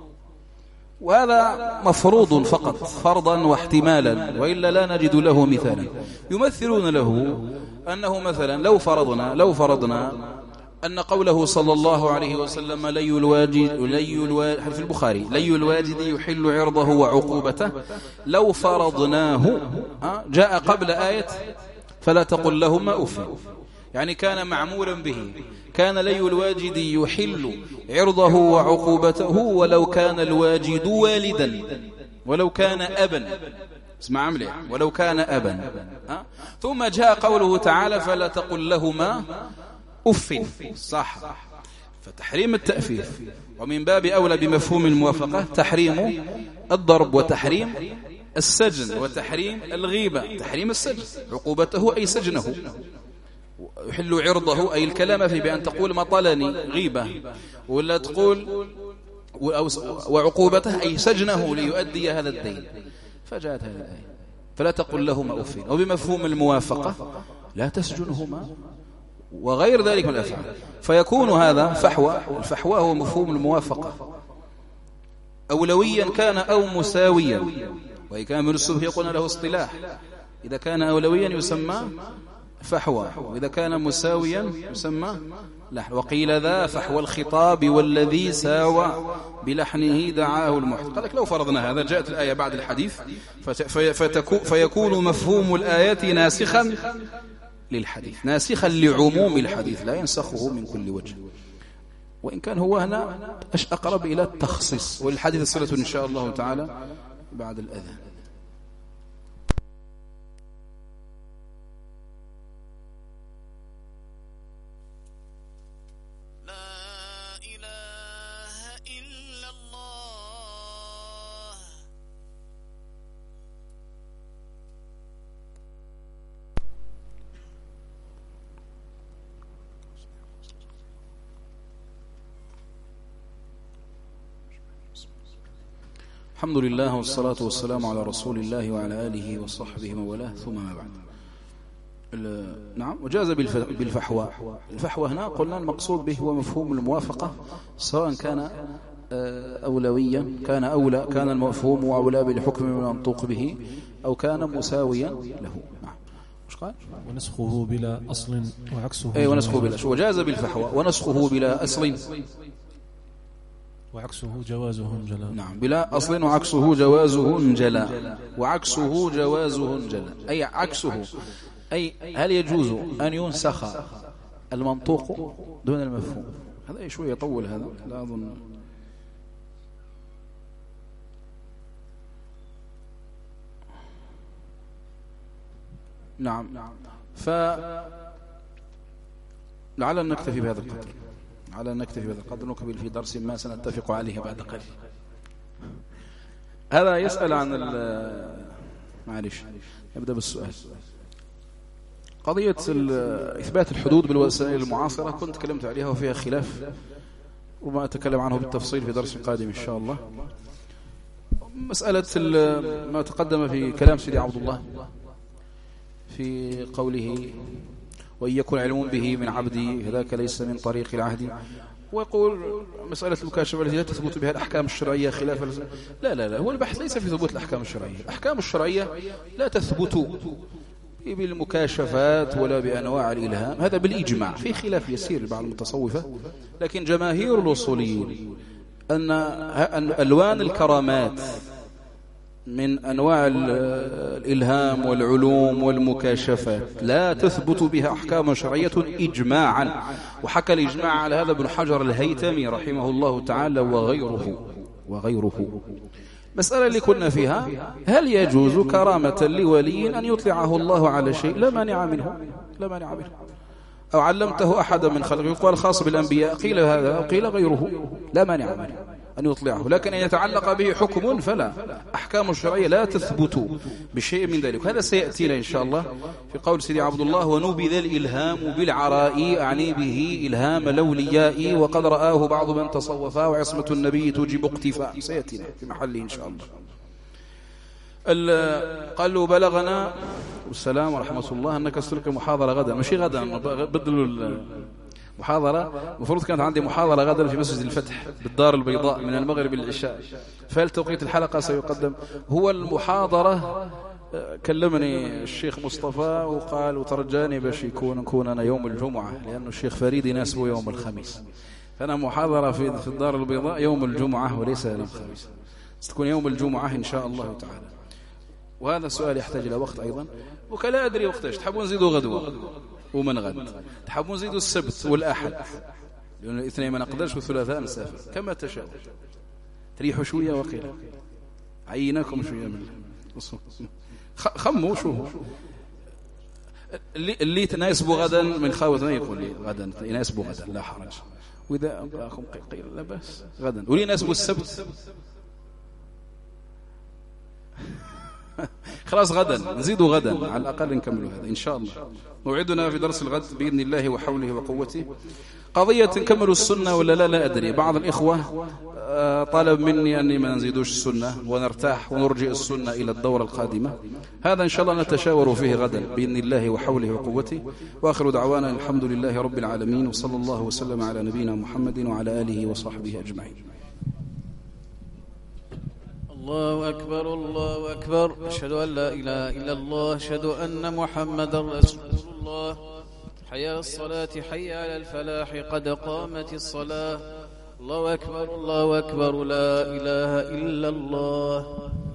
وهذا مفروض فقط فرضا واحتمالا، وإلا لا نجد له مثالا. يمثلون له أنه مثلا لو فرضنا أن قوله صلى الله عليه وسلم لي في البخاري لي الواجد يحل عرضه وعقوبته، لو فرضناه جاء قبل آية فلا تقل لهما أف، يعني كان معمولا به، كان لي الواجد يحل عرضه وعقوبته ولو كان الواجد والدا ولو كان أبا، اسمع عملي، ولو كان أبا. ثم جاء قوله تعالى فلا تقل لهما أف، صح، فتحريم التأفيف، ومن باب أولى بمفهوم الموافقة تحريم الضرب وتحريم السجن وتحريم الغيبة. تحريم السجن عقوبته أي سجنه، يحل عرضه أي الكلام فيه بأن تقول مطلني غيبة، ولا تقول وعقوبته أي سجنه ليؤدي هذا الدين. فجاءت هذه الآية فلا تقل لهما أف، وبمفهوم الموافقة لا تسجنهما وغير ذلك من الأفعال، فيكون هذا فحوى. الفحوى هو مفهوم الموافقة، أولويا كان أو مساويا، وإذا كان من الصبح يقولون له اصطلاح، إذا كان أولويا يسمى فحوى، وإذا كان مساويا يسمى لحن. وقيل ذا فحوى الخطاب والذي ساوى بلحنه دعاه المحتج. قال لك لو فرضنا هذا جاءت الآية بعد الحديث فيكون مفهوم الآيات ناسخا للحديث، ناسخا لعموم الحديث، لا ينسخه من كل وجه، وإن كان هو هنا أقرب إلى التخصيص، والحديث صلة إن شاء الله تعالى بعد الأذان. الحمد لله والصلاة والسلام على رسول الله وعلى آله وصحبه وموالاه، ثم ما بعد. نعم. وجاز بالفحوى. الفحوى هنا قلنا المقصود به هو مفهوم الموافقة، سواء كان أولويا، كان المفهوم أولى بالحكم المنطوق به، أو كان مساويا له. نعم. مش قال ونسخه بلا أصل وعكسه ونسخه بلا. وجاز بالفحوى ونسخه بلا أصل وعكسه جوازه انجلى. نعم، بلا أصل وعكسه جوازه انجلى. وعكسه جوازه انجلى أي عكسه، أي هل يجوز أن ينسخ المنطوق دون المفهوم؟ هذا شوية يطول هذا، لا أظن. نعم. لعل نكتفي بهذا القدر، نكمل في درس ما سنتفق عليه بعد قليل. هذا يسأل عن معلش نبدأ بالسؤال. قضية إثبات الحدود بالوسائل المعاصرة كنت تكلمت عليها وفيها خلاف، وما أتكلم عنه بالتفصيل في درس قادم إن شاء الله. مسألة ما تقدم في كلام سيدي عبد الله في قوله وإن يكن علم به من عبدي هذاك ليس من طريق العهد، ويقول مسألة المكاشفة التي لا تثبت بها الأحكام الشرعية خلاف لا هو البحث ليس في ثبوت الأحكام الشرعية. الأحكام الشرعية لا تثبت بالمكاشفات ولا بأنواع الإلهام، هذا بالإجماع. في خلاف يسير بعض المتصوفة، لكن جماهير الأصوليين أن ألوان الكرامات من أنواع الإلهام والعلوم والمكاشفات لا تثبت بها أحكام شرعية إجماعا. وحكى الإجماع على هذا ابن حجر الهيثمي رحمه الله تعالى وغيره. مسألة اللي كنا فيها، هل يجوز كرامة لولي أن يطلعه الله على شيء لا مانع منه، أو علمته أحدا من خلقه، يقال خاص بالأنبياء، قيل هذا وقيل غيره، لا مانع منه أن يطلعه، لكن أن يتعلق به حكم فلا. أحكام الشرعية لا تثبت بشيء من ذلك. هذا سيأتينا إن شاء الله في قول سيدي عبد الله ونبذ الإلهام بالعراء، أعني به إلهام الأولياء وقد رآه بعض من تصوفا وعصمة النبي توجب اقتفاء، سيأتينا في محله إن شاء الله. قال له بلغنا والسلام ورحمة الله أنك استلك محاضرة غدا، ماشي غدا بدلوا محاضرة، المفروض كانت عندي محاضرة غدا في مسجد الفتح بالدار البيضاء من المغرب للعشاء، فهل توقيت الحلقة سيقدم؟ هو المحاضرة كلمني الشيخ مصطفى وقال وترجاني باش نكون أنا يوم الجمعة، لأنه الشيخ فريد يناسبه يوم الخميس، فأنا محاضرة في الدار البيضاء يوم الجمعة وليس يوم الخميس، ستكون يوم الجمعة إن شاء الله تعالى. وهذا السؤال يحتاج إلى وقت أيضا، وكلا أدري وقتاش تحبون نزيدوا غدوة ومن غد، تحبون نزيدوا السبت والأحد، لأن الاثنين ما نقدرش والثلاثاء نسافر، كما تشاء. تريحوا شوية وقيل عيناكم شوية من خموا شو اللي تناسبوا غدا من خاوتنا يقول لي غدا يناسبوا غدا لا حرج، وإذا أبراكم قيل لا بأس غدا، ولي يناسبوا السبت خلاص غدا نزيدوا غدا على الأقل نكملوا هذا إن شاء الله. موعدنا في درس الغد بإذن الله وحوله وقوته. قضية نكملوا السنة ولا لا أدري. بعض الإخوة طلب مني أني ما نزيدوش السنة ونرتاح ونرجع السنة إلى الدورة القادمة. هذا إن شاء الله نتشاور فيه غدا بإذن الله وحوله وقوته. وآخر دعوانا الحمد لله رب العالمين، وصلى الله وسلم على نبينا محمد وعلى آله وصحبه أجمعين. الله أكبر الله أكبر، أشهد أن لا إله إلا الله، أشهد أن محمدا رسول الله. حي على الصلاة حي على الفلاح، قد قامت الصلاة. الله أكبر الله أكبر، لا إله إلا الله.